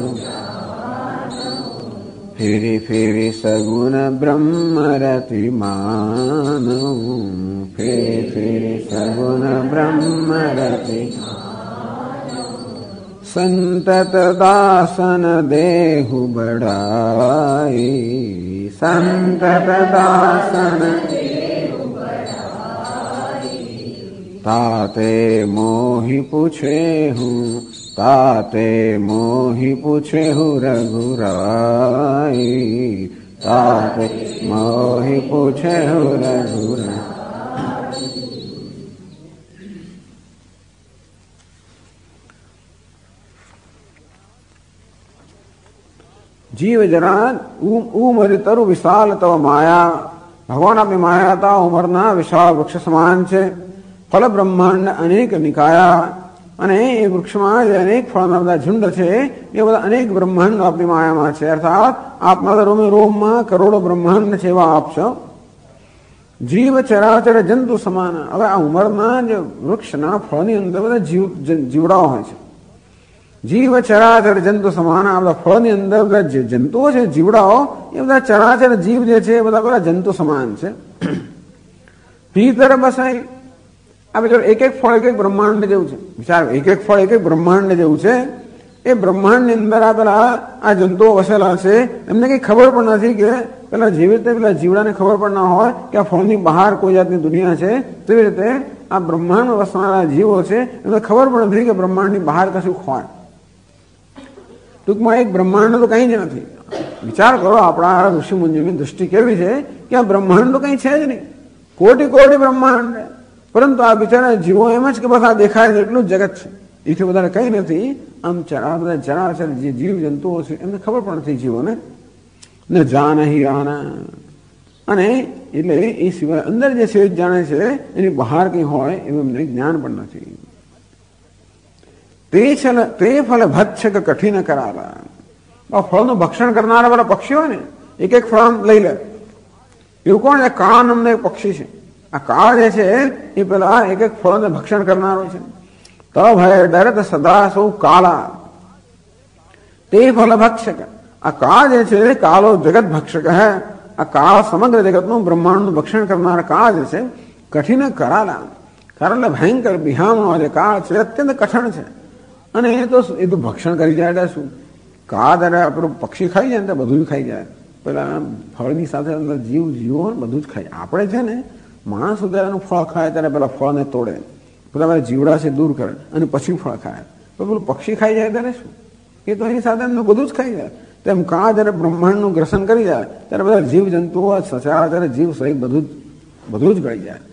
फिरि फिरि सगुण ब्रह्म रति मानऊ, फिरि फिरि सगुण ब्रह्म रति, संतत दासन देहु बढ़ाई, संतत दासन ताते मोहि पूछे हूँ, ताते मोहि पूछे हूँ रघुराई, ताते मोहि पूछे हूँ रघुराई। जीव जरा उमर तरु विशाल तव माया, भगवान अपनी माया था उमरना विशाल वृक्ष સમાન છે, ફલ બ્રહ્માંડ અનેક નિકાયા, અને એ વૃક્ષમાં જે અનેક ફળના બધા ઝુંડ છે એ બધા અનેક બ્રહ્માંડ આપણી માયામાં છે, અર્થાત આપના રોમે રોમમાં કરોડો બ્રહ્માંડ છે એવા આપ છો. જીવ ચરાચર જંતુ સમાન. હવે આ ઉંમરના જે વૃક્ષના ફળની અંદર બધા જીવડાઓ હોય છે. જીવ ચરાચર જંતુ સમાન. આ બધા ફળની અંદર બધા જે જંતુઓ છે જીવડાઓ એ બધા ચરાચર જીવ જે છે એ બધા જંતુ સમાન છે. ભીતર બસાઈ. આ બીજું એક એક ફળ એક એક બ્રહ્માંડ જેવું છે. વિચાર, એક એક ફળ એક એક બ્રહ્માંડ જેવું છે. એ બ્રહ્માંડની અંદર આ પેલા આ જંતુઓ વસેલા છે, એમને કઈ ખબર પણ નથી કે પેલા જેવી રીતે પેલા જીવડાને ખબર પણ ના હોય કે આ ફળની બહાર કોઈ જાતની દુનિયા છે, તેવી રીતે આ બ્રહ્માંડમાં વસનારા જીવો છે એમને ખબર પણ નથી કે બ્રહ્માંડની બહાર કશું હોય. ટૂંકમાં એક બ્રહ્માંડ તો કંઈ જ નથી. વિચાર કરો, આપણા ઋષિ મુનિઓની દૃષ્ટિ કેવી છે કે આ બ્રહ્માંડ તો કંઈ છે જ નહીં, કોટી કોટી બ્રહ્માંડ, પરંતુ આ બિચારા જીવો એમ જ કે બસ આ દેખાય છે એટલું જ જગત છે, એથી વધારે કંઈ નથી. આમ બધા ચરાચર જે જીવ જંતુઓ છે એમને ખબર પણ નથી જીવોને, ને જાનહી આના, અને એટલે એ સિવાય અંદર જે છે જાણે છે, એની બહાર કંઈ હોય એવું એમને જ્ઞાન પણ નથી. તે ફલ ભક્ષક કઠિન કરાલા. ફળનું ભક્ષણ કરનારા બધા પક્ષી હોય ને, એક એક ફળ લઈ લે. એવું કોણ છે? કાળ નામનો એક પક્ષી છે. આ કાળ જે છે એ પેલા એક એક ફળને ભક્ષણ કરનારો છે. તો ભય ડરત સદા સૌ કાળા. તે ફલ ભક્ષક. આ કાળ જે છે કાળો જગત ભક્ષક હે. આ કાળ સમગ્ર જગતનું બ્રહ્માંડનું ભક્ષણ કરનાર કાળ જે છે કઠિન કરાલા, કારણ ભયંકર બિહામણો જે કાળ છે અત્યંત કઠણ છે. અને એ તો ભક્ષણ કરી જાય શું? કાળ ત્યારે આપણું પક્ષી ખાઈ જાય ને તો બધું જ ખાઈ જાય. પેલા ફળની સાથે અંદર જીવો ને બધું જ ખાય. આપણે છે ને માણસ જ્યારે એનું ફળ ખાય ત્યારે પેલા ફળને તોડે, પેલા જીવડા છે દૂર કરે અને પછી ફળ ખાય. તો પેલું પક્ષી ખાઈ જાય ત્યારે શું? એ તો એની સાથે બધું જ ખાઈ જાય. તેમ કાળ જયારે બ્રહ્માંડનું ગ્રસન કરી જાય ત્યારે બધા જીવ જંતુઓ સચારા ત્યારે જીવ સહિત બધું જ ગળી જાય.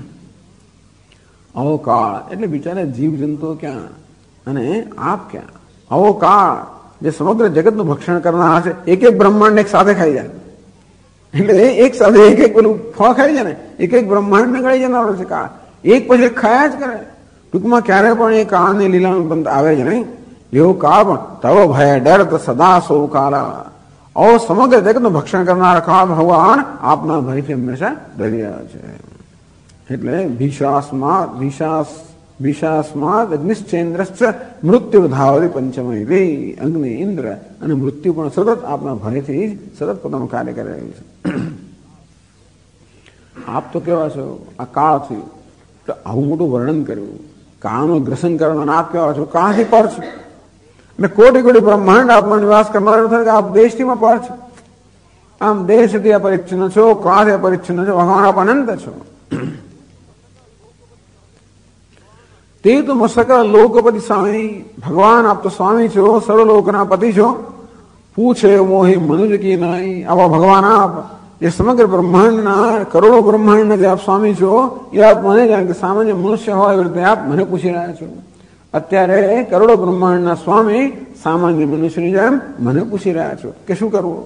આવો કાળ એટલે બિચારા જીવ જંતુઓ ક્યાં અને આપ ક્યાં? આવો કાળ જે સમગ્ર જગતનું ભક્ષણ કરનાર છે, એક એક બ્રહ્માંડ એક સાથે ખાઈ જાય. એટલે એક સાથે એક પેલું ફળ ખાઈ જાય ને, એક બ્રહ્માંડને ગળી જનારો છે કાળ. એક પછી ખાયા જ કરે. ટૂંકમાં ક્યારે પણ એ કાળની લીલાનું બંધ આવે છે નહીં. એવો કાળ પણ તવો ભય ડર તો સદા સો કાળા. આવો સમગ્ર જગતનું ભક્ષણ કરનાર કાળ ભગવાન આપના ભયથી હંમેશા ડરી રહ્યા છે. એટલે વિશાસ્માદ અગ્નિશ્ચેન્દ્રશ્ચ મૃત્યુ ધાવતી પંચમય. અગ્નિ ઇન્દ્ર અને મૃત્યુ પણ સતત આપના ભયથી સતત પોતાનું કાર્ય કરી રહ્યું છે. આપ તો કેવા છો આ કાળથી? તો આવું મોટું વર્ણન કર્યું. કાળનું ગ્રસન કરવાના આપ કેવા છો? કાળથી પર છો. એટલે કોટી કોટી બ્રહ્માંડ આપનો નિવાસ કરનારો થાય કે આપ દેશથીમાં પર છો. આમ દેશથી અપરિચ્છિન્ન છો, કાળથી અપરિચ્છિન્ન છો, ભગવાન આપ અનંત છો. તે તો સકળ લોકપતિ સ્વામી, ભગવાન આપ તો સ્વામી છો, સર્વલોકના પતિ છો. પૂછે મોહી મનુજ કી નાઈ. આવા ભગવાન આપ જે સમગ્ર બ્રહ્માંડના કરોડો બ્રહ્માંડના જે આપ સ્વામી છો, એ આપ મને જાણે કે સામાન્ય મનુષ્ય હોય એવી રીતે આપ મને પૂછી રહ્યા છો. અત્યારે કરોડો બ્રહ્માંડના સ્વામી સામાન્ય મનુષ્યની જેમ મને પૂછી રહ્યા છો કે શું કરવું?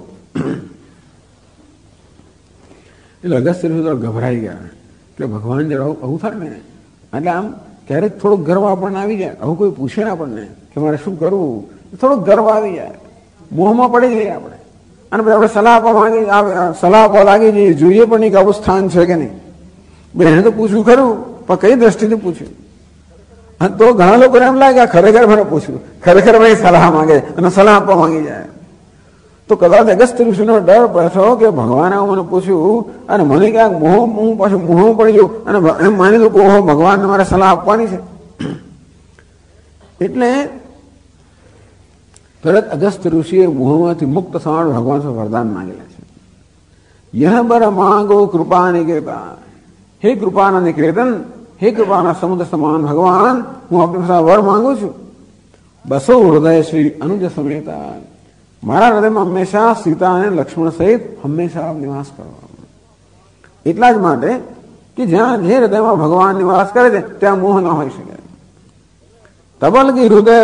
એટલે અગસ્ત્ય ગભરાઈ ગયા કે ભગવાન જરા આવું થાય ને એટલે આમ ક્યારેક થોડોક ગર્વ આપણને આવી જાય. આવું કોઈ પૂછે આપણને કે મારે શું કરવું, થોડોક ગર્વ આવી જાય, મોહમાં પડી જઈએ આપણે. અને પછી આપણે સલાહ આપવા લાગી જઈએ, જોઈએ પણ નહીં કે આવું સ્થાન છે કે નહીં. એને તો પૂછવું ખરું, પણ કઈ દ્રષ્ટિથી પૂછ્યું? તો ઘણા લોકોને એમ લાગે ખરેખર મને પૂછ્યું, ખરેખર મને સલાહ માંગે અને સલાહ આપવા માંગી જાય. તો કદાચ અગસ્ત્ય ઋષિનો ડર બેઠો કે ભગવાને મને પૂછ્યું અને મને ક્યાંક હું પાછું મોહ પડી જવું અને એમ માની દઉં કે ઓહો ભગવાનને મારે સલાહ આપવાની છે. એટલે તરત અગસ્ત્ય ઋષિએ મોહમાંથી મુક્ત થવાનું ભગવાન વરદાન માંગેલા છે. યહ બર માંગો કૃપા નિકેતા. હે કૃપાના નિકેતન, હે કૃપાના સમુદ્ર સમાન ભગવાન, હું આપણી પાસે વર માંગુ છું. બસો હૃદય શ્રી અનુજ સમેતા. મારા હૃદયમાં હંમેશા સીતા અને લક્ષ્મણ સહિત હંમેશા નિવાસ કરો. એટલા જ માટે કે જ્યાં જે હૃદયમાં ભગવાન નિવાસ કરે છે ત્યાં મોહ ન હોઈ શકે. તબલગી હૃદય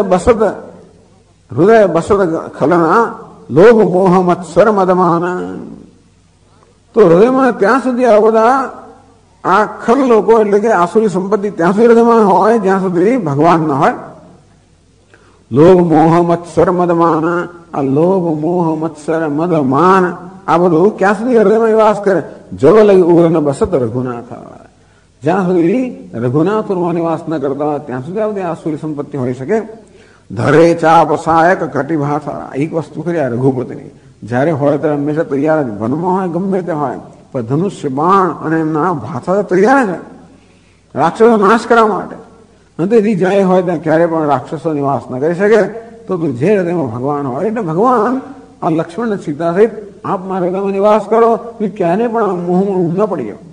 બસત ખલના લોભ મોહ મત્સર મદમાના. તો હૃદયમાં ત્યાં સુધી આ બધા આ ખલ લોકો એટલે કે આસુરી સંપત્તિ ત્યાં સુધી હૃદયમાં હોય જ્યાં સુધી ભગવાન ન હોય. લોભ મોહ મત્સર મદમાન. આ લોભ મોહ મત્સર મદમાન આ બધું ક્યાં સુધી હૃદયમાં નિવાસ કરે? જવ લઈ ઉગ્ર બસત રઘુનાથ. જ્યાં સુધી રઘુનાથમાં નિવાસ ન કરતા હોય ત્યાં સુધી આ બધી આસુરી સંપત્તિ હોઈ શકે. ધરે ચાપ સહાયક ઘટી ભાષા. એક વસ્તુ કરી આ રઘુપતિની જયારે હોય ત્યારે હંમેશા તૈયાર જ, વનમાં હોય ગમે તે હોય, પણ ધનુષ્ય બાણ અને એમના ભાષા તૈયાર છે રાક્ષસો નાશ કરવા માટે. અંતેથી જાય હોય ત્યાં ક્યારે પણ રાક્ષસો નિવાસ ન કરી શકે. તો જે હૃદયમાં ભગવાન હોય એટલે ભગવાન આ લક્ષ્મણ અને સીતા સહિત આપ મારા હૃદયમાં નિવાસ કરો, ક્યારે પણ મોહમાં ન પડી ગયો.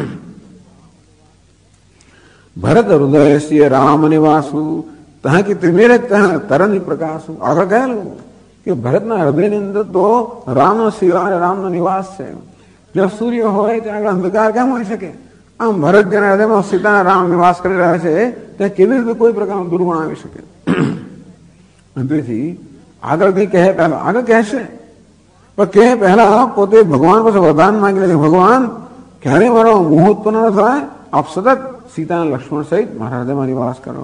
ભરત હૃદય સિંહ રામ નિવાસુ ત્યાં કે ત્રિમેરે તરણ પ્રકાશ. આગળ કહેલું કે ભરતના હૃદયની અંદર તો રામનો શિવા અને રામનો નિવાસ છે. જ્યાં સૂર્ય હોય ત્યાં આગળ અંધકાર કેમ હોઈ શકે? આમ ભરત જેના હૃદયમાં સીતા રામ નિવાસ કરી રહ્યા છે ત્યાં કેવી રીતે કોઈ પ્રકારનું દુર્ગુણ આવી શકે? તેથી આગળ કઈ કહે પહેલા આગળ કહેશે, પણ કહે પહેલા પોતે ભગવાન પાસે વરદાન માંગી લે છે. ભગવાન ક્યારે મારો મોહ ઉત્પન્ન ન થાય, આપ સતત સીતા અને લક્ષ્મણ સહિત મારા હૃદયમાં નિવાસ કરો.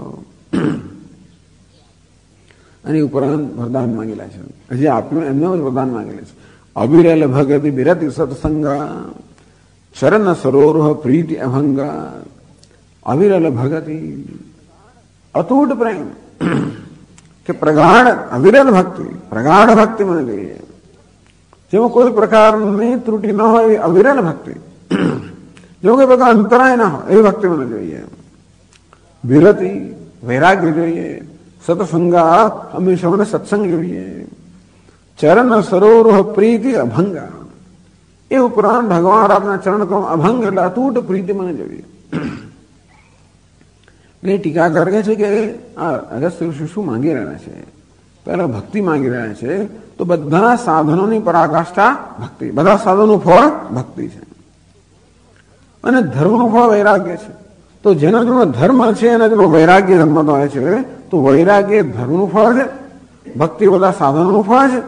અને ઉપરાંત વરદાન માંગેલા છે. હજી આપ્યું એમને જ વરદાન માંગેલા છે. અવિરલ ભગતિ બિરતિ સત્સંગ ચરણ સરોહ પ્રીતિ અભંગ. અવિરલ ભગતિ અતૂટ પ્રેમ કે પ્રગાઢ અવિરલ ભક્તિ, પ્રગાઢ ભક્તિ મને જોઈએ. જેમાં કોઈ પ્રકારની ત્રુટિ ન હોય એવી અવિરલ ભક્તિ, જેમાં કોઈ પ્રકાર અંતરાય ના હોય એવી ભક્તિ મને જોઈએ. વિરતિ, વૈરાગ્ય જોઈએ. સત્સંગા, હંમેશા મને સત્સંગ જોઈએ. ચરણ સરોવર પ્રીતિ અભંગા, એ ઉપરાંત ભગવાન આપના ચરણ કમ અભંગ એટલે અતૂટ પ્રીતિ મને જોઈએ. એટલે ટીકાકાર કહે છે કે આ અગસ્ત્ય ઋષિ શું માંગી રહ્યા છે? પહેલા ભક્તિ માંગી રહ્યા છે. તો બધા સાધનોની પરાકાષ્ઠા ભક્તિ, બધા સાધનોનું ફળ ભક્તિ છે. અને ધર્મનું ફળ વૈરાગ્ય છે. તો જેનો જેનો ધર્મ છે એના જેનો વૈરાગ્ય જન્મતો હોય છે. તો વૈરાગ્ય ધર્મનું ફળ છે, ભક્તિ બધા સાધનોનું ફળ છે.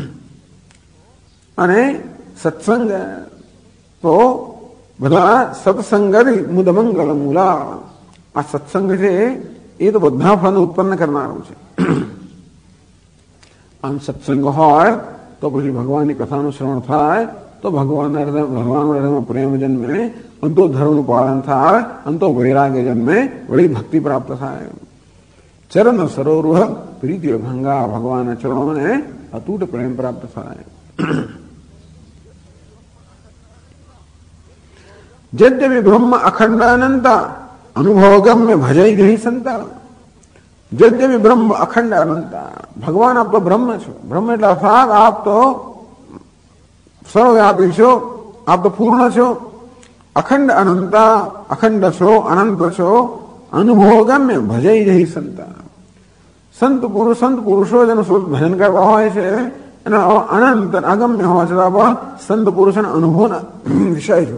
અને સત્સંગ તો બધા સત્સંગરી મુદમંગલ મૂલા, આ સત્સંગ છે એ તો બધા ફળને ઉત્પન્ન કરનારું છે. આમ સત્સંગ હોય તો પછી ભગવાનની કથાનું શ્રવણ થાય તો ભગવાનના હૃદયમાં પ્રેમ જન્મે, અંતો ધર્મનું પાલન થાય, અંતો વૈરાગ્ય જન્મે, વળી ભક્તિ પ્રાપ્ત થાય. ચરણ સરોવર પ્રીતિ ભંગા, ભગવાનના ચરણોને અતૂટ પ્રેમ પ્રાપ્ત થાય. यद्यपि ब्रह्म अखंडानंत अनुभव गम्य भजई गई संता, यद्यपि ब्रह्म अखंड अनंत, भगवान आप तो ब्रह्म छो. ब्रह्म એટલે અર્થાત આપ તો સર્વવ્યાપી છો, આપ તો પૂર્ણ છો. અખંડ અનંત, અખંડ છો, અનંત છો. અનુભવ ગમ્ય ભજઈ જઈ સંતા, સંત પુરુષો જેનું ભજન કરવા હોય છે એનો અનંત અગમ્ય હોવા છતાં પણ સંત પુરુષના અનુભવના વિષય છો.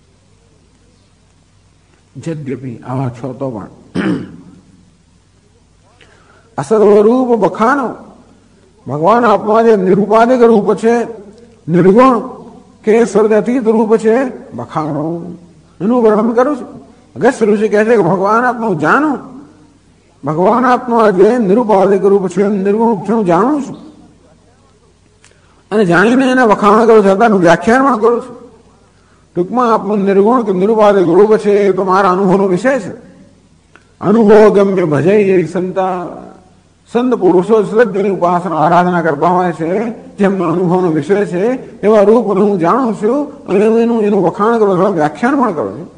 यद्यपि आवा छो तो पण असर्वरूप बखानो, भगवान आपमा जे निरुपाधिक रूप छे, निर्गुण के सर्वतीत रूप छे, बखानो एનું વર્ણન કરું છું. અગસ્ત્ય ઋષિ કહે છે કે ભગવાન આપનું જાણો, ભગવાન આપનું જે નિરુપાધિક રૂપ છે, નિર્ગુણ રૂપ છે હું જાણું છું. અને જાણીને એના વખાણ કરું છું, એનું વ્યાખ્યાન પણ કરું છું. ટૂંકમાં આપનું નિર્ગુણ કે નિરુપાધિક રૂપ છે એ તો મારા અનુભવનો વિષય છે. અનુભવ ગમ્ય ભજાઈ જેવી સંતા, સંત પુરુષો શ્રદ્ધાની ઉપાસના આરાધના કરતા હોય છે, જેમનો અનુભવનો વિષય છે એવા રૂપને હું જાણું છું અને એનું વખાણ કરું છું, વ્યાખ્યાન પણ કરું છું.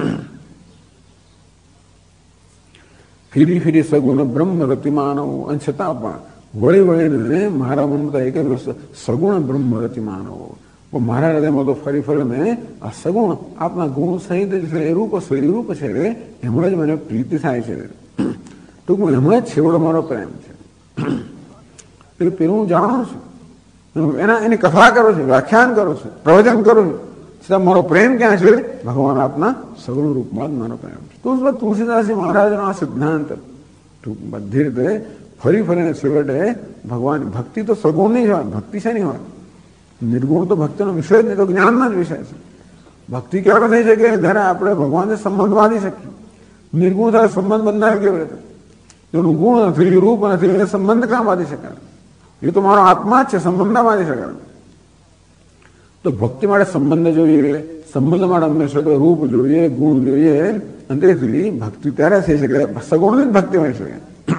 ફીરી ફીરી સગુણ બ્રહ્મ રતિમાનવ, અને છતાં પણ વળી વળીને મારા મનમાં એક સગુણ બ્રહ્મ રતિમાનવ, મારા હૃદયમાં તો ફરી ફરીને આ સગુણ આપના ગુણ સહિત રૂપ સ્વરૂપ છે એમાં જ મને પ્રીતિ થાય છે. ટૂંકમાં એમાં જ છેવડો મારો પ્રેમ છે. પેલું હું જાણું છું, એની કથા કરું છું, વ્યાખ્યાન કરું છું, પ્રવચન કરું છું, છતાં મારો પ્રેમ ક્યાં છે? ભગવાન આપના સગુણ રૂપમાં જ મારો પ્રેમ છે. તો તુલસીદાસજી મહારાજનો આ સિદ્ધાંત બધી રીતે ફરી ફરીને છેવટે ભગવાન ભક્તિ તો સગુણની જ હોય. ભક્તિ છે નહીં હોય, નિર્ગુણ તો ભક્તિનો વિષય જ નહીં, તો જ્ઞાનનો જ વિષય છે. ભક્તિ ક્યારે થઈ શકે? જ્યારે આપણે ભગવાનને સંબંધ બાંધી શકીએ. નિર્ગુણ થાય સંબંધ બંધાય કેવી રીતે? એનું ગુણ નથી, રૂપ નથી, એ સંબંધ ક્યાં બાંધી શકાય? એ તો મારો આત્મા જ છે, સંબંધ ના બાંધી શકાય. તો ભક્તિ માટે સંબંધ જોઈએ, સંબંધ માટે હંમેશા રૂપ જોઈએ, ગુણ જોઈએ, અને તેથી ભક્તિ ત્યારે થઈ શકે સગુણની જ ભક્તિ હોય શકે.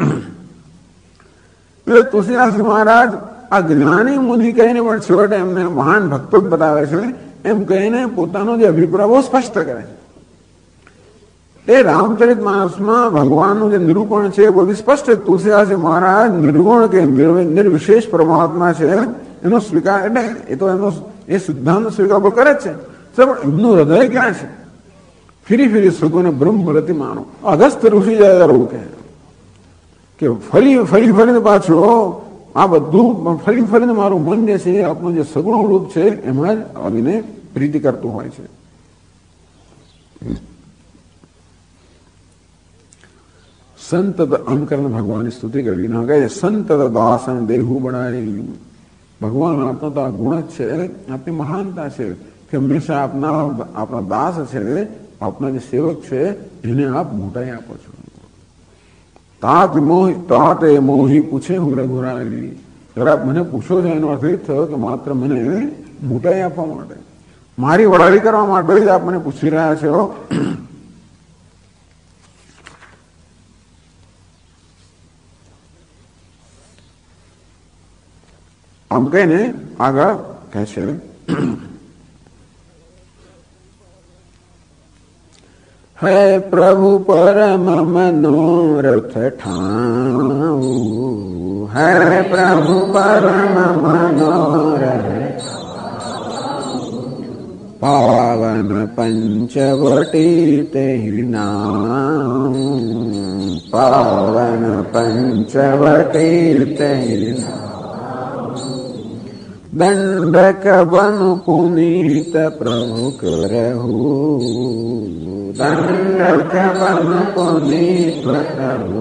તુલસીદાસજી મહારાજ આ જ્ઞાની મુનિ કહીને પણ છેવટે એમને મહાન ભક્તો જ બતાવે છે એમ કહીને પોતાનો જે અભિપ્રાય બહુ સ્પષ્ટ કરે છે. એ રામચરિત માનસમાં ભગવાનનું જે નિરૂપણ છે એ બધું સ્પષ્ટ છે. તુલસીદાસજી મહારાજ નિર્ગુણ કે નિર્વિશેષ પરમાત્મા છે એનો સ્વીકાર, એટલે એ તો એનો એ સિદ્ધાંત સ્વીકાર કરે જ છે, પણ એમનું હૃદય ક્યાં છે? ફીરી ફીરી સગુણ બ્રહ્મ રતિ માનો. અગસ્ત્ય ઋષિ જાય એવું કહે કે ફરી ફરીને પાછું આ બધું ફરી ફરીને મારું મન જે છે આપણું જે સગુણ રૂપ છે એમાં જ આવીને પ્રીતિ કરતું હોય છે. સંત આમ કરીને ભગવાનની સ્તુતિ કરવી ના કહે સંત દાસન દેહુ બનાવી. ભગવાન આપનો તો આ ગુણ જ છે, આપની મહાનતા છે કે હંમેશા આપના દાસ છે, આપના જે સેવક છે એને આપ મોટાઈ આપો છો. તાતે મોહી પૂછે હું રઘુરાયની. જરા મને પૂછો છો એનો અર્થ એ થયો કે માત્ર મને મોટાઈ આપવા માટે, મારી વડાળી કરવા માટે જ આપ મને પૂછી રહ્યા છો. આમ કહીને આગળ કહે છે હે પ્રભુ પરમ મનોરથ ઠાઉ, હે પ્રભુ પરમ મનોરથ પાવન પંચવટી તે નામ, પાવન પંચવટી તે દંડક બનુ પુનીત પ્રભુ કરહુ, દંડક બનુ પુનીત પ્રભુ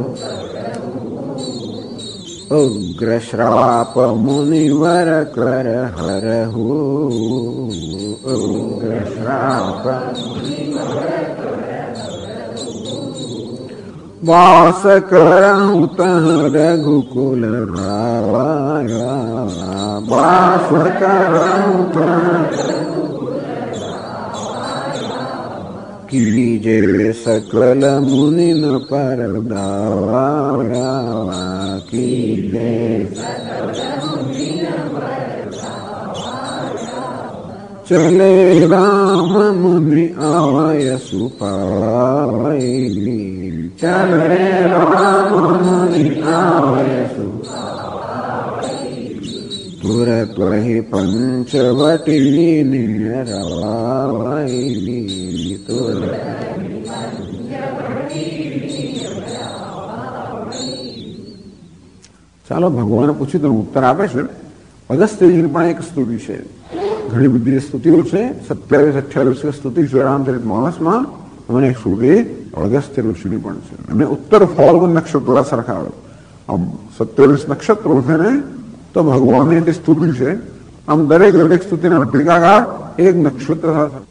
ઉગ્ર શ્રાપ મુનિવર કર હરહુ, ઉગ્ર શ્રાપ વાસ કરહુ તહ રઘુકુલ રાવા, વાસ કરહુ કીજે સકલ મુનિ પર દાવા, કીજે ચલે રામ મુનિ આય સુપાય, ચલે રામ મુનિ આય તુરત વહી પંચવટી નિરાય, તુરત ચાલો ભગવાને પૂછ્યું તો ઉત્તર આપે છે. અગસ્ત્યજીની પણ એક સ્તુતિ છે, ઘણી બધી સ્તુતિઓ છે, 27-28 સ્તુતિ છે રામચરિત માનસમાં, અને એક સ્તુતિ અગસ્ત્ય ઋષિની પણ છે. અને ઉત્તર ફાલ્ગુન નક્ષત્ર સરખાવે, આમ 27 નક્ષત્રો છે ને, તો ભગવાનની જે સ્તુતિ છે, આમ દરેક સ્તુતિના ટીકાકાર એક નક્ષત્ર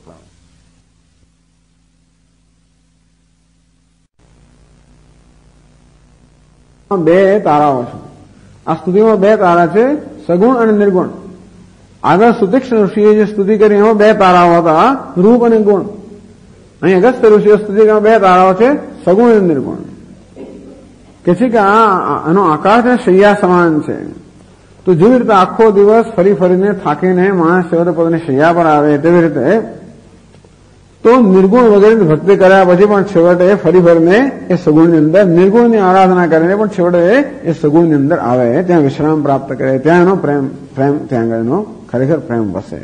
બે તારાઓ છે. આ સ્તુતિમાં બે તારા છે, સગુણ અને નિર્ગુણ. આગળ સુતીક્ષ્ણ ઋષિએ જે સ્તુતિ કરી એમાં બે તારાઓ હતા, રૂપ અને ગુણ. અહીં અગસ્ત્ય ઋષિએ સ્તુતિ કરી બે તારાઓ છે, સગુણ અને નિર્ગુણ. કે છે કે આનો આકાર છે શૈયા સમાન છે. તો જેવી રીતે આખો દિવસ ફરી ફરીને થાકીને માણસ છેવટે શૈયા પર આવે, તેવી રીતે તો નિર્ગુણ વગેરેની ભક્તિ કર્યા પછી પણ છેવટે ફરી ફરીને એ સગુણની અંદર નિર્ગુણની આરાધના કરીને પણ છેવટે એ સગુણની અંદર આવે, ત્યાં વિશ્રામ પ્રાપ્ત કરે, ત્યાં એનો પ્રેમ ત્યાં આગળનો ખરેખર પ્રેમ વસે.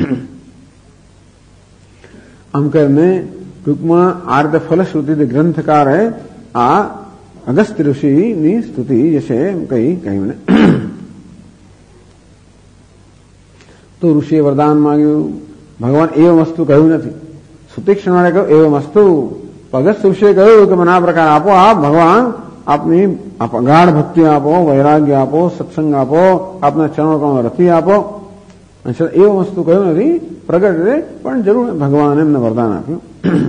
આમ કરીને ટૂંકમાં આ રીતે ફલશ્રુતિ ગ્રંથકારે આ અગસ્ત્ય ઋષિની સ્તુતિ જે છે કહ્યું ને. તો ઋષિએ વરદાન માંગ્યું, ભગવાન એવમ વસ્તુ કહ્યું નથી, સુતીક્ષ્ણ વાળે કહ્યું એવમ વસ્તુ. અગસ્ત્ય ઋષિએ કહ્યું કે મને આ પ્રકાર આપો, આપ ભગવાન આપની ગાઢ ભક્તિ આપો, વૈરાગ્ય આપો, સત્સંગ આપો, આપના ચરણોમાં રતિ આપો. એવું વસ્તુ કહ્યું નથી, પ્રગટ રીતે પણ જરૂર ભગવાને એમને વરદાન આપ્યું.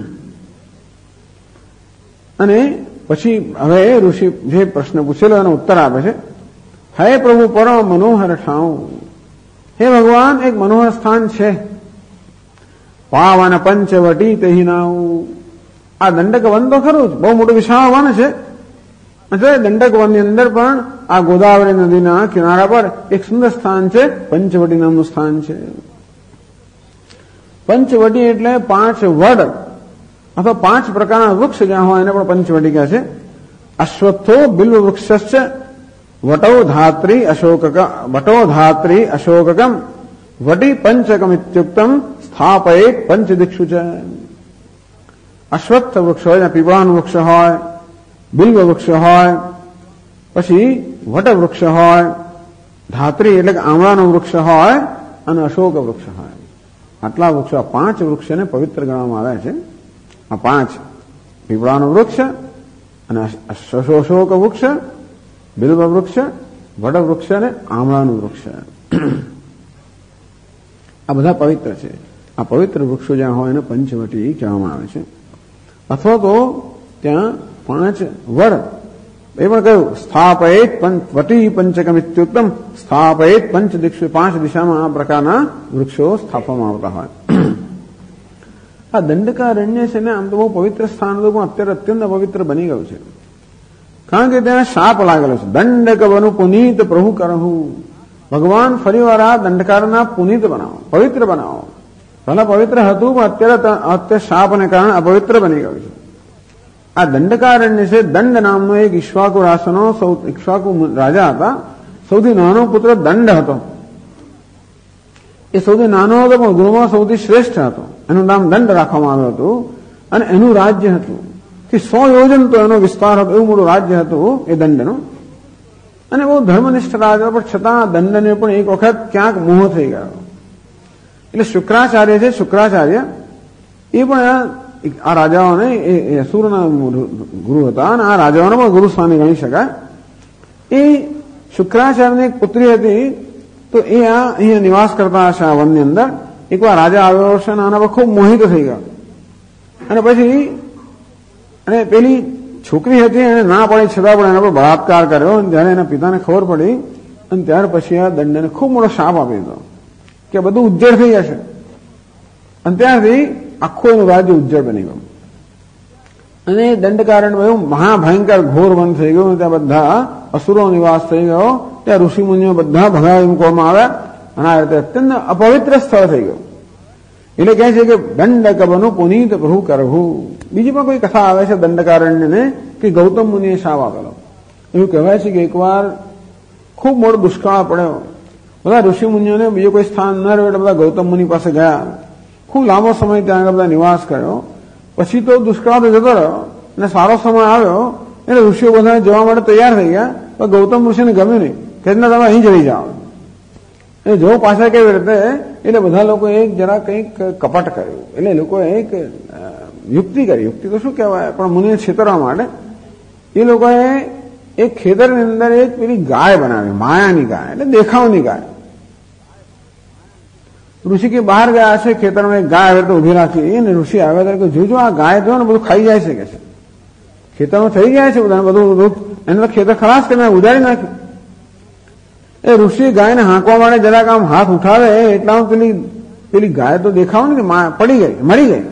અને પછી હવે ઋષિ જે પ્રશ્ન પૂછેલો એનો ઉત્તર આપે છે. હે પ્રભુ પરમ મનોહર ઠાઉ, હે ભગવાન એક મનોહર સ્થાન છે. પાવન પંચવટી તેહી નાઉ. આ દંડક વન તો ખરું જ, બહુ મોટું વિશાળ વન છે. એટલે દંડક વનની અંદર પણ આ ગોદાવરી નદીના કિનારા પર એક સુંદર સ્થાન છે, પંચવટી નામનું સ્થાન છે. પંચવટી એટલે 5 વડ અથવા 5 પ્રકારના વૃક્ષ જ્યાં હોય એને પણ પંચવટી કહે છે. અશ્વત્થો બિલ્વ વૃક્ષશ્ચ વટો ધાત્રી અશોકકમ વટી પંચકમ ઇત્યુક્તમ સ્થાપયેત પંચદિક્ષુ છે. અશ્વત્થ વૃક્ષ હોય, પીપળાનું વૃક્ષ હોય, બિલ્વ વૃક્ષ હોય, પછી વટવૃક્ષ હોય, ધાત્રી એટલે કે આમળાનું વૃક્ષ હોય, અને અશોક વૃક્ષ હોય. આટલા વૃક્ષો, આ 5 વૃક્ષને પવિત્ર ગણવામાં આવે છે. આ 5 પીપળાનું વૃક્ષ અને અશોક વૃક્ષ, બિલ્વ વૃક્ષ, વટવૃક્ષ અને આમળાનું વૃક્ષ, આ બધા પવિત્ર છે. આ પવિત્ર વૃક્ષો જ્યાં હોય એને પંચવટી કહેવામાં આવે છે. અથવા તો ત્યાં 5 વડ, એ પણ કહ્યું સ્થાપયેત વટી પંચકમ ઇત્યુક્તમ સ્થાપયેત પંચદિક્ષુ. 5 દિશામાં આ પ્રકારના વૃક્ષો સ્થાપવામાં આવતા હોય. આ દંડકારણ્ય છે ને આમ તો બહુ પવિત્ર સ્થાન હતું, પણ અત્યારે અત્યંત પવિત્ર બની ગયું છે. કારણ કે ત્યાં શાપ લાગેલો છે. દંડક વનુ પુનીત પ્રભુ કરહુ. ભગવાન ફરીવાર આ દંડકારણના પુનિત બનાવો, પવિત્ર બનાવો. પહેલા પવિત્ર હતું પણ અત્યારે શાપને કારણે અપવિત્ર બની ગયું છે. આ દંડકારણ્ય છે. દંડ નામનો એક ઇક્ષ્વાકુ રાસનો ઇક્ષ્વાકુ રાજા હતા. સૌથી નાનો પુત્ર દંડ હતો. એ સૌથી નાનો હતો પણ ગુરુમાં સૌથી શ્રેષ્ઠ હતો. એનું નામ દંડ રાખવામાં આવ્યું હતું અને એનું રાજ્ય હતું કે 100 યોજન તો એનો વિસ્તાર હતો. એવું મોટું રાજ્ય હતું એ દંડનું. અને બહુ ધર્મનિષ્ઠ રાજા, પણ છતાં દંડને પણ એક વખત ક્યાંક મોહ થઈ ગયો. એટલે શુક્રાચાર્ય છે, શુક્રાચાર્ય એ પણ આ રાજાઓને એ અસુરના ગુરુ હતા અને આ રાજાઓને પણ ગુરુ સ્વામી ગણી શકાય. એ શુક્રાચાર્યની એક પુત્રી હતી. તો એ અહીંયા નિવાસ કરતા હશે આ વનની અંદર. એકવાર રાજા આવ્યો હશે અને આના પર ખૂબ મોહિત થઈ ગયો અને પછી અને પેલી છોકરી હતી એને ના પડી છતાં પણ એના પર બળાત્કાર કર્યો. અને જયારે એના પિતાને ખબર પડી અને ત્યાર પછી આ દંડને ખૂબ મોટો શાપ આપી દીધો કે બધું ઉજ્જડ થઈ જશે. અને ત્યારથી આખું એનું રાજ્ય ઉજ્જડ બની ગયું અને દંડકારણ એવું મહાભયંકર ઘોર વન થઈ ગયું. ત્યાં બધા અસુરો નિવાસ થઈ ગયો. ત્યાં ઋષિમુનિઓ બધા ભગાવી મૂકવામાં આવ્યા અને આ રીતે અત્યંત અપવિત્ર સ્થળ થઈ ગયું. એટલે કહે છે કે દંડક બનુ પુનીત પ્રભુ કરવું. બીજી પણ કોઈ કથા આવે છે દંડકારણ્યને કે ગૌતમ મુનિએ શાપ આપેલો. એવું કહેવાય છે કે એકવાર ખૂબ મોટો દુષ્કાળ પડ્યો. બધા ઋષિમુનિઓને બીજું કોઈ સ્થાન ન રહ્યું એટલે બધા ગૌતમ મુનિ પાસે ગયા. ખૂબ લાંબો સમય ત્યાં આગળ બધા નિવાસ કર્યો. પછી તો દુષ્કાળ તો જતો રહ્યો અને સારો સમય આવ્યો એટલે ઋષિઓ બધા જવા માટે તૈયાર થઈ ગયા. પણ ગૌતમ ઋષિને ગમ્યું નહીં કે તમે અહીં જઈ જાઓ. એ જો પાછા કેવી રીતે એટલે બધા લોકોએ એક જરા કંઈક કપટ કર્યું. એટલે લોકોએ એક યુક્તિ કરી. યુક્તિ તો શું કહેવાય પણ મુનિને છેતરવા માટે એ લોકોએ એક ખેતરની અંદર એક પેલી ગાય બનાવી, માયાની ગાય એટલે દેખાવની ગાય. ઋષિ કે બહાર ગયા છે ખેતરમાં એક ગાય આવે તો ઉભી રાખી અને ઋષિ આવ્યા ત્યારે કે જોજો આ ગાય જો ને બધું ખાઈ જાય છે કે છે. ખેતરમાં થઈ જાય છે બધા બધું એને ખેતર ખલાસ કરીને ઉજાડી નાખ્યું. એ ઋષિ ગાયને હાંકવા માટે જરાક આમ હાથ ઉઠાવે એટલામાં પેલી ગાય તો દેખાવ ને પડી ગઈ, મરી ગઈ.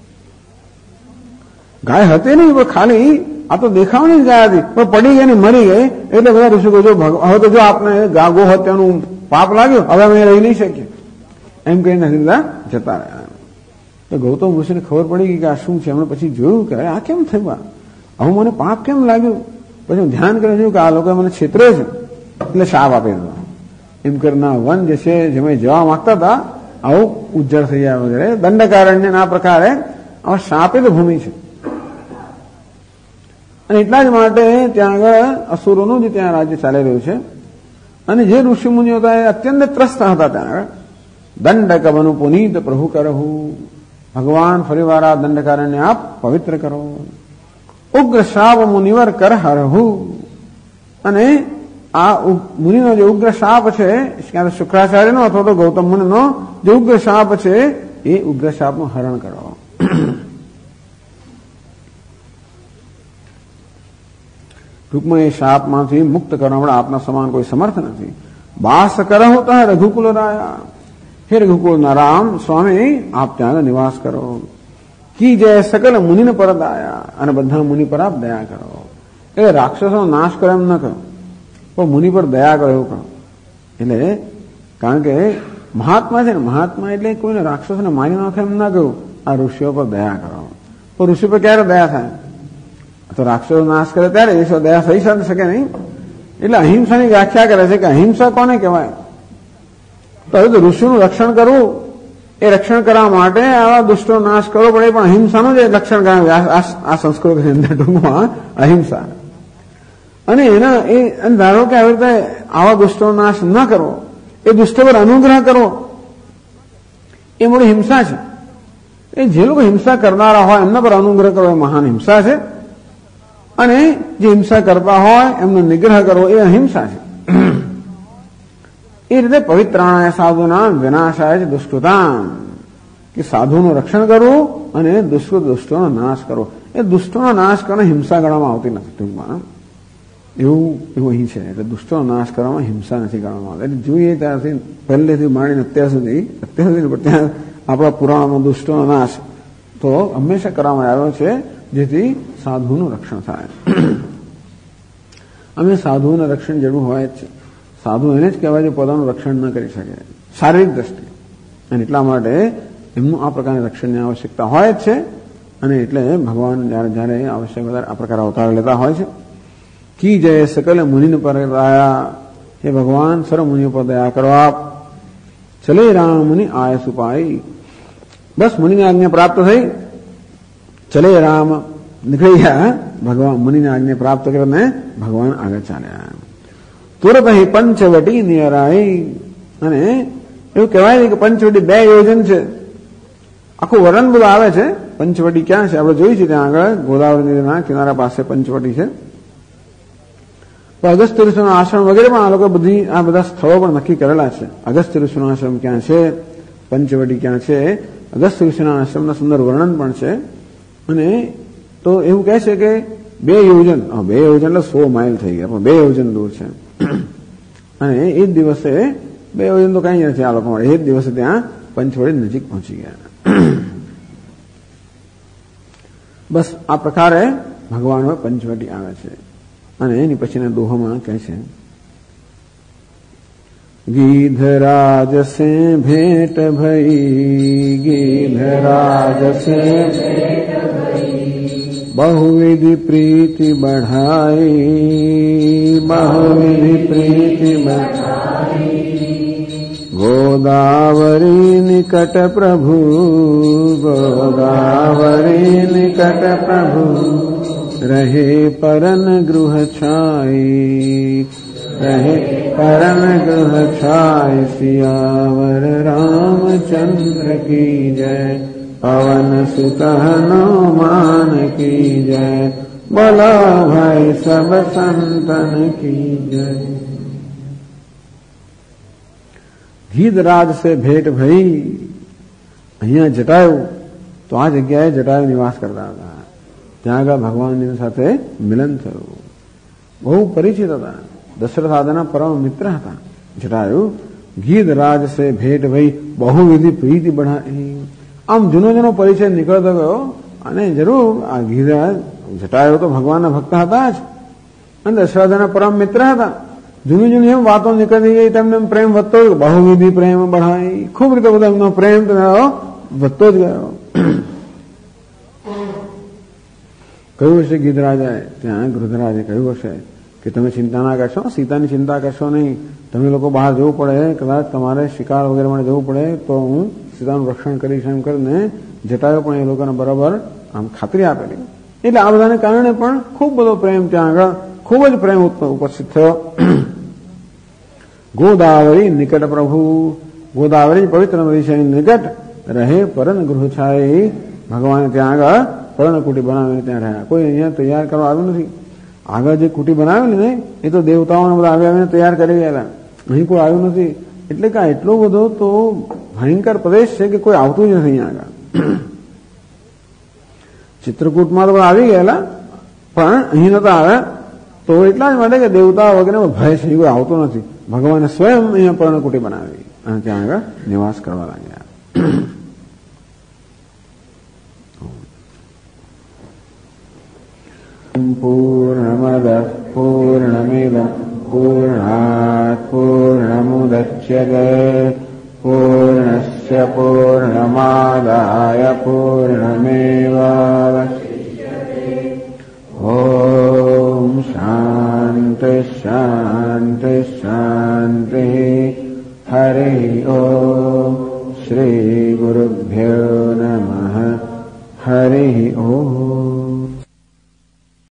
ગાય હતી નહીં પણ ખાલી આ તો દેખાવની જ ગાય હતી પણ પડી ગઈ ને મરી ગઈ. એટલે બધા ઋષિ કહો હવે તો જો આપને ગો હત્યાનું પાપ લાગ્યું હવે અમે રહી નહીં શકીએ એમ કહીને બધા જતા રહ્યા. તો ગૌતમ ઋષિને ખબર પડી ગઈ કે આ શું છે. એમણે પછી જોયું કે આ કેમ થયું, આવું મને પાપ કેમ લાગ્યું. પછી ધ્યાન કરીને જોયું કે આ લોકો મને છેતરે છે એટલે શાપ આપી દીધો. એમ કરના વન જે છે જેમાં જવા માંગતા હતા આવું ઉજ્જડ થઈ જાય વગેરે. દંડકારણ્ય આ પ્રકારે આ શાપિત ભૂમિ છે અને એટલા જ માટે ત્યાં આગળ અસુરોનું જ ત્યાં રાજ્ય ચાલી રહ્યું છે. અને જે ઋષિમુનિઓ હતા એ અત્યંત ત્રસ્ત હતા ત્યાં આગળ. દંડક બનુ પુનીત પ્રભુ કરહુ. ભગવાન ફરીવાર આ દંડકારણ્ય આપ પવિત્ર કરો. ઉગ્ર શાપ મુનિવર કર હરહુ. અને આ મુનિનો જે ઉગ્ર શાપ છે ક્યાં તો શુક્રાચાર્યનો અથવા તો ગૌતમ મુનિનો જે ઉગ્ર શાપ છે એ ઉગ્ર શાપનું હરણ કરો. ટૂંકમાં એ શાપમાંથી મુક્ત કરવા માટે આપના સમાન કોઈ સમર્થ નથી. વાસ કરહુ તહ રઘુકુલ રાયા. હે રઘુકુલ ના રામ સ્વામી આપ ત્યાં નિવાસ કરો. કી જય સકલ મુનિને પર દયા. અને બધા મુનિ પર આપ દયા કરો. એટલે રાક્ષસનો નાશ કરો એમ ન કરો પણ મુનિ પર દયા કરો એવું કરો. એટલે કારણ કે મહાત્મા છે ને, મહાત્મા એટલે કોઈને રાક્ષસને મારી નાખે એમ ના કહ્યું. આ ઋષિઓ પર દયા કરો. તો ઋષિ પર ક્યારે દયા થાય? તો રાક્ષસો નાશ કરે ત્યારે એ દયા થઈ શકે નહીં. એટલે અહિંસાની વ્યાખ્યા કરે છે કે અહિંસા કોને કહેવાય? તો હવે તો ઋષિનું રક્ષણ કરવું એ રક્ષણ કરવા માટે આવા દુષ્ટો નાશ કરવો પડે પણ અહિંસાનું જ રક્ષણ કરાવે આ સંસ્કૃતની અંદર ટૂંકમાં અહિંસા. અને એના એ ધારો કે આવી રીતે આવા દુષ્ટો નાશ ન કરવો, એ દુષ્ટ પર અનુગ્રહ કરવો એ મોટી હિંસા છે. એ જે લોકો હિંસા કરનારા હોય એમના પર અનુગ્રહ કરવો એ મહાન હિંસા છે. અને જે હિંસા કરતા હોય એમનો નિગ્રહ કરવો એ અહિંસા છે. એ રીતે પવિત્રાણાય સાધુના વિનાશાય છે દુષ્કૃતામ. કે સાધુનું રક્ષણ કરવું અને દુષ્ટોનો નાશ કરવો. એ દુષ્ટોનો નાશ કરવાની હિંસા ગણવામાં આવતી નથી ટૂંકમાં. એવું અહીં છે. એટલે દુષ્ટોનો નાશ કરવામાં હિંસા નથી ગણવામાં આવતી. એટલે જોઈએ ત્યારથી પહેલેથી માંડીને અત્યાર સુધી ત્યાં આપણા પુરાણોમાં દુષ્ટોનો નાશ તો હંમેશા કરવામાં આવ્યો છે જેથી સાધુનું રક્ષણ થાય. અમે સાધુનું રક્ષણ જરૂર હોય જ છે. સાધુ એને જ કહેવાય છે પોતાનું રક્ષણ ન કરી શકે શારીરિક દ્રષ્ટિએ, અને એટલા માટે એમનું આ પ્રકારની રક્ષણની આવશ્યકતા હોય જ છે. અને એટલે ભગવાન જયારે આવશ્યક વધારે આ પ્રકાર અવતાર લેતા હોય છે. કી જય સકલ મુનિન પર દયા, હે ભગવાન સર્વ મુનિઓ પર દયા કરો આપ. ચલે રામ મુનિ આય સુપાઈ, બસ મુનિની આજ્ઞા પ્રાપ્ત થઈ. ચલે રામ નીકળી ગયા, ભગવાન મુનિની આજ્ઞા પ્રાપ્ત કરીને ભગવાન આગળ ચાલ્યા. તુરત અહીં પંચવટી નિયરાઈ, અને એવું કહેવાય છે કે પંચવટી 2 યોજન છે. આખું વર્ણન બધું આવે છે. પંચવટી ક્યાં છે આપણે જોઈ છે, ત્યાં આગળ ગોદાવરી નદીના કિનારા પાસે પંચવટી છે. અગસ્ત્ય ઋષિનો આશ્રમ વગેરે પણ આ લોકો આ બધા સ્થળો પણ નક્કી કરેલા છે. અગસ્ત્ય ઋષિનો આશ્રમ ક્યાં છે, પંચવટી ક્યાં છે, અગસ્ત્ય ઋષિના આશ્રમના સુંદર વર્ણન પણ છે. અને તો એવું કહે છે કે 2 યોજન, 2 યોજન એટલે 100 માઇલ થઈ ગયા, પણ 2 યોજન દૂર છે. અને એ જ દિવસે 2 યોજન તો કઈ નથી આ લોકો મળે, એ જ દિવસે ત્યાં પંચવટી નજીક પહોંચી ગયા. બસ આ પ્રકારે ભગવાન પંચવટી આવે છે. અને એની પછીના દોહામાં કહે છે, ગીધરાજ સે ભેટ ભઈ, ગીધરાજ સે बहुविधि प्रीति बढ़ाई, बहुविधि प्रीति बढ़ाई। गोदावरी निकट प्रभु, गोदावरी निकट प्रभु, रहे परन गृह छाई, रहे परन गृह छाई। सियावर रामचंद्र की जय, पवन सुत हनुमान की जय, बोलो भाई सब संतन की जय। ગીધરાજ સે ભેટ ભઈ, અહીંયા જટાયુ, તો આ જગ્યાએ જટાયુ નિવાસ કરતા હતા. ત્યાં આગળ ભગવાનની સાથે મિલન થયું, બહુ પરિચિત હતા, દશરથ આદિના પરમ મિત્ર હતા જટાયુ. ગીધરાજ સે ભેટ ભઈ, બહુવિધિ પ્રીતિ बढ़ाई. આમ જૂનો જૂનો પરિચય નીકળતો ગયો, અને જરૂર આ ગીધરાજ જટાયુ તો ભગવાનના ભક્ત હતા જ, અને દશરથના પરમ મિત્ર હતા. જૂની જૂની એમ વાતો નીકળતી ગઈ, તેમને પ્રેમ વધતો ગયો, બહુવિધિ પ્રેમ बढ़ाई. ખૂબ રીતે બધો એમનો પ્રેમ વધતો જ ગયો. કહ્યું હશે ગીધરાજાએ, ત્યાં ગૃધરાજે કહ્યું હશે કે તમે ચિંતા ના કરશો, સીતાની ચિંતા કરશો નહીં. તમે લોકો બહાર જવું પડે, કદાચ તમારે શિકાર વગેરે માટે જવું પડે તો હું સીતાનું રક્ષણ કરીશ એમ કરીને જટાયુ પણ એ લોકોને બરાબર આમ ખાતરી આપેલી. એટલે આ બધાને કારણે પણ ખૂબ બધો પ્રેમ ત્યાં આગળ, ખૂબ જ પ્રેમ ઉપસ્થિત થયો. ગોદાવરી નિકટ પ્રભુ, ગોદાવરી પવિત્ર નદી છે, નિકટ રહે પરન ગૃહ છાય. ભગવાને ત્યાં આગળ પર્ણકુટી બનાવીને ત્યાં રહ્યા. કોઈ અહીંયા તૈયાર કરવા આવ્યું નથી. આગળ જે કુટી બનાવેલી ને એ તો દેવતાઓને બધા આવીને તૈયાર કરી ગયેલા, અહીં કોઈ આવ્યું નથી. એટલે કે એટલો બધો તો ભયંકર પ્રદેશ છે કે કોઈ આવતું જ નથી અહીંયા આગળ. ચિત્રકૂટમાં તો આવી ગયેલા, પણ અહીં નતા આવ્યા. તો એટલા જ માટે કે દેવતા વગેરે ભય છે, કોઈ આવતો નથી. ભગવાને સ્વયં અહીંયા પર્ણકુટી બનાવી અને ત્યાં આગળ નિવાસ કરવા લાગ્યા. પૂર્ણમદ પૂર્ણમિદ પૂર્ણાત પૂર્ણમુદચ્યતે પૂર્ણસ્ય પૂર્ણમાદાય પૂર્ણમેવાવશિષ્યતે. ઓમ શાંતિ શાંતિ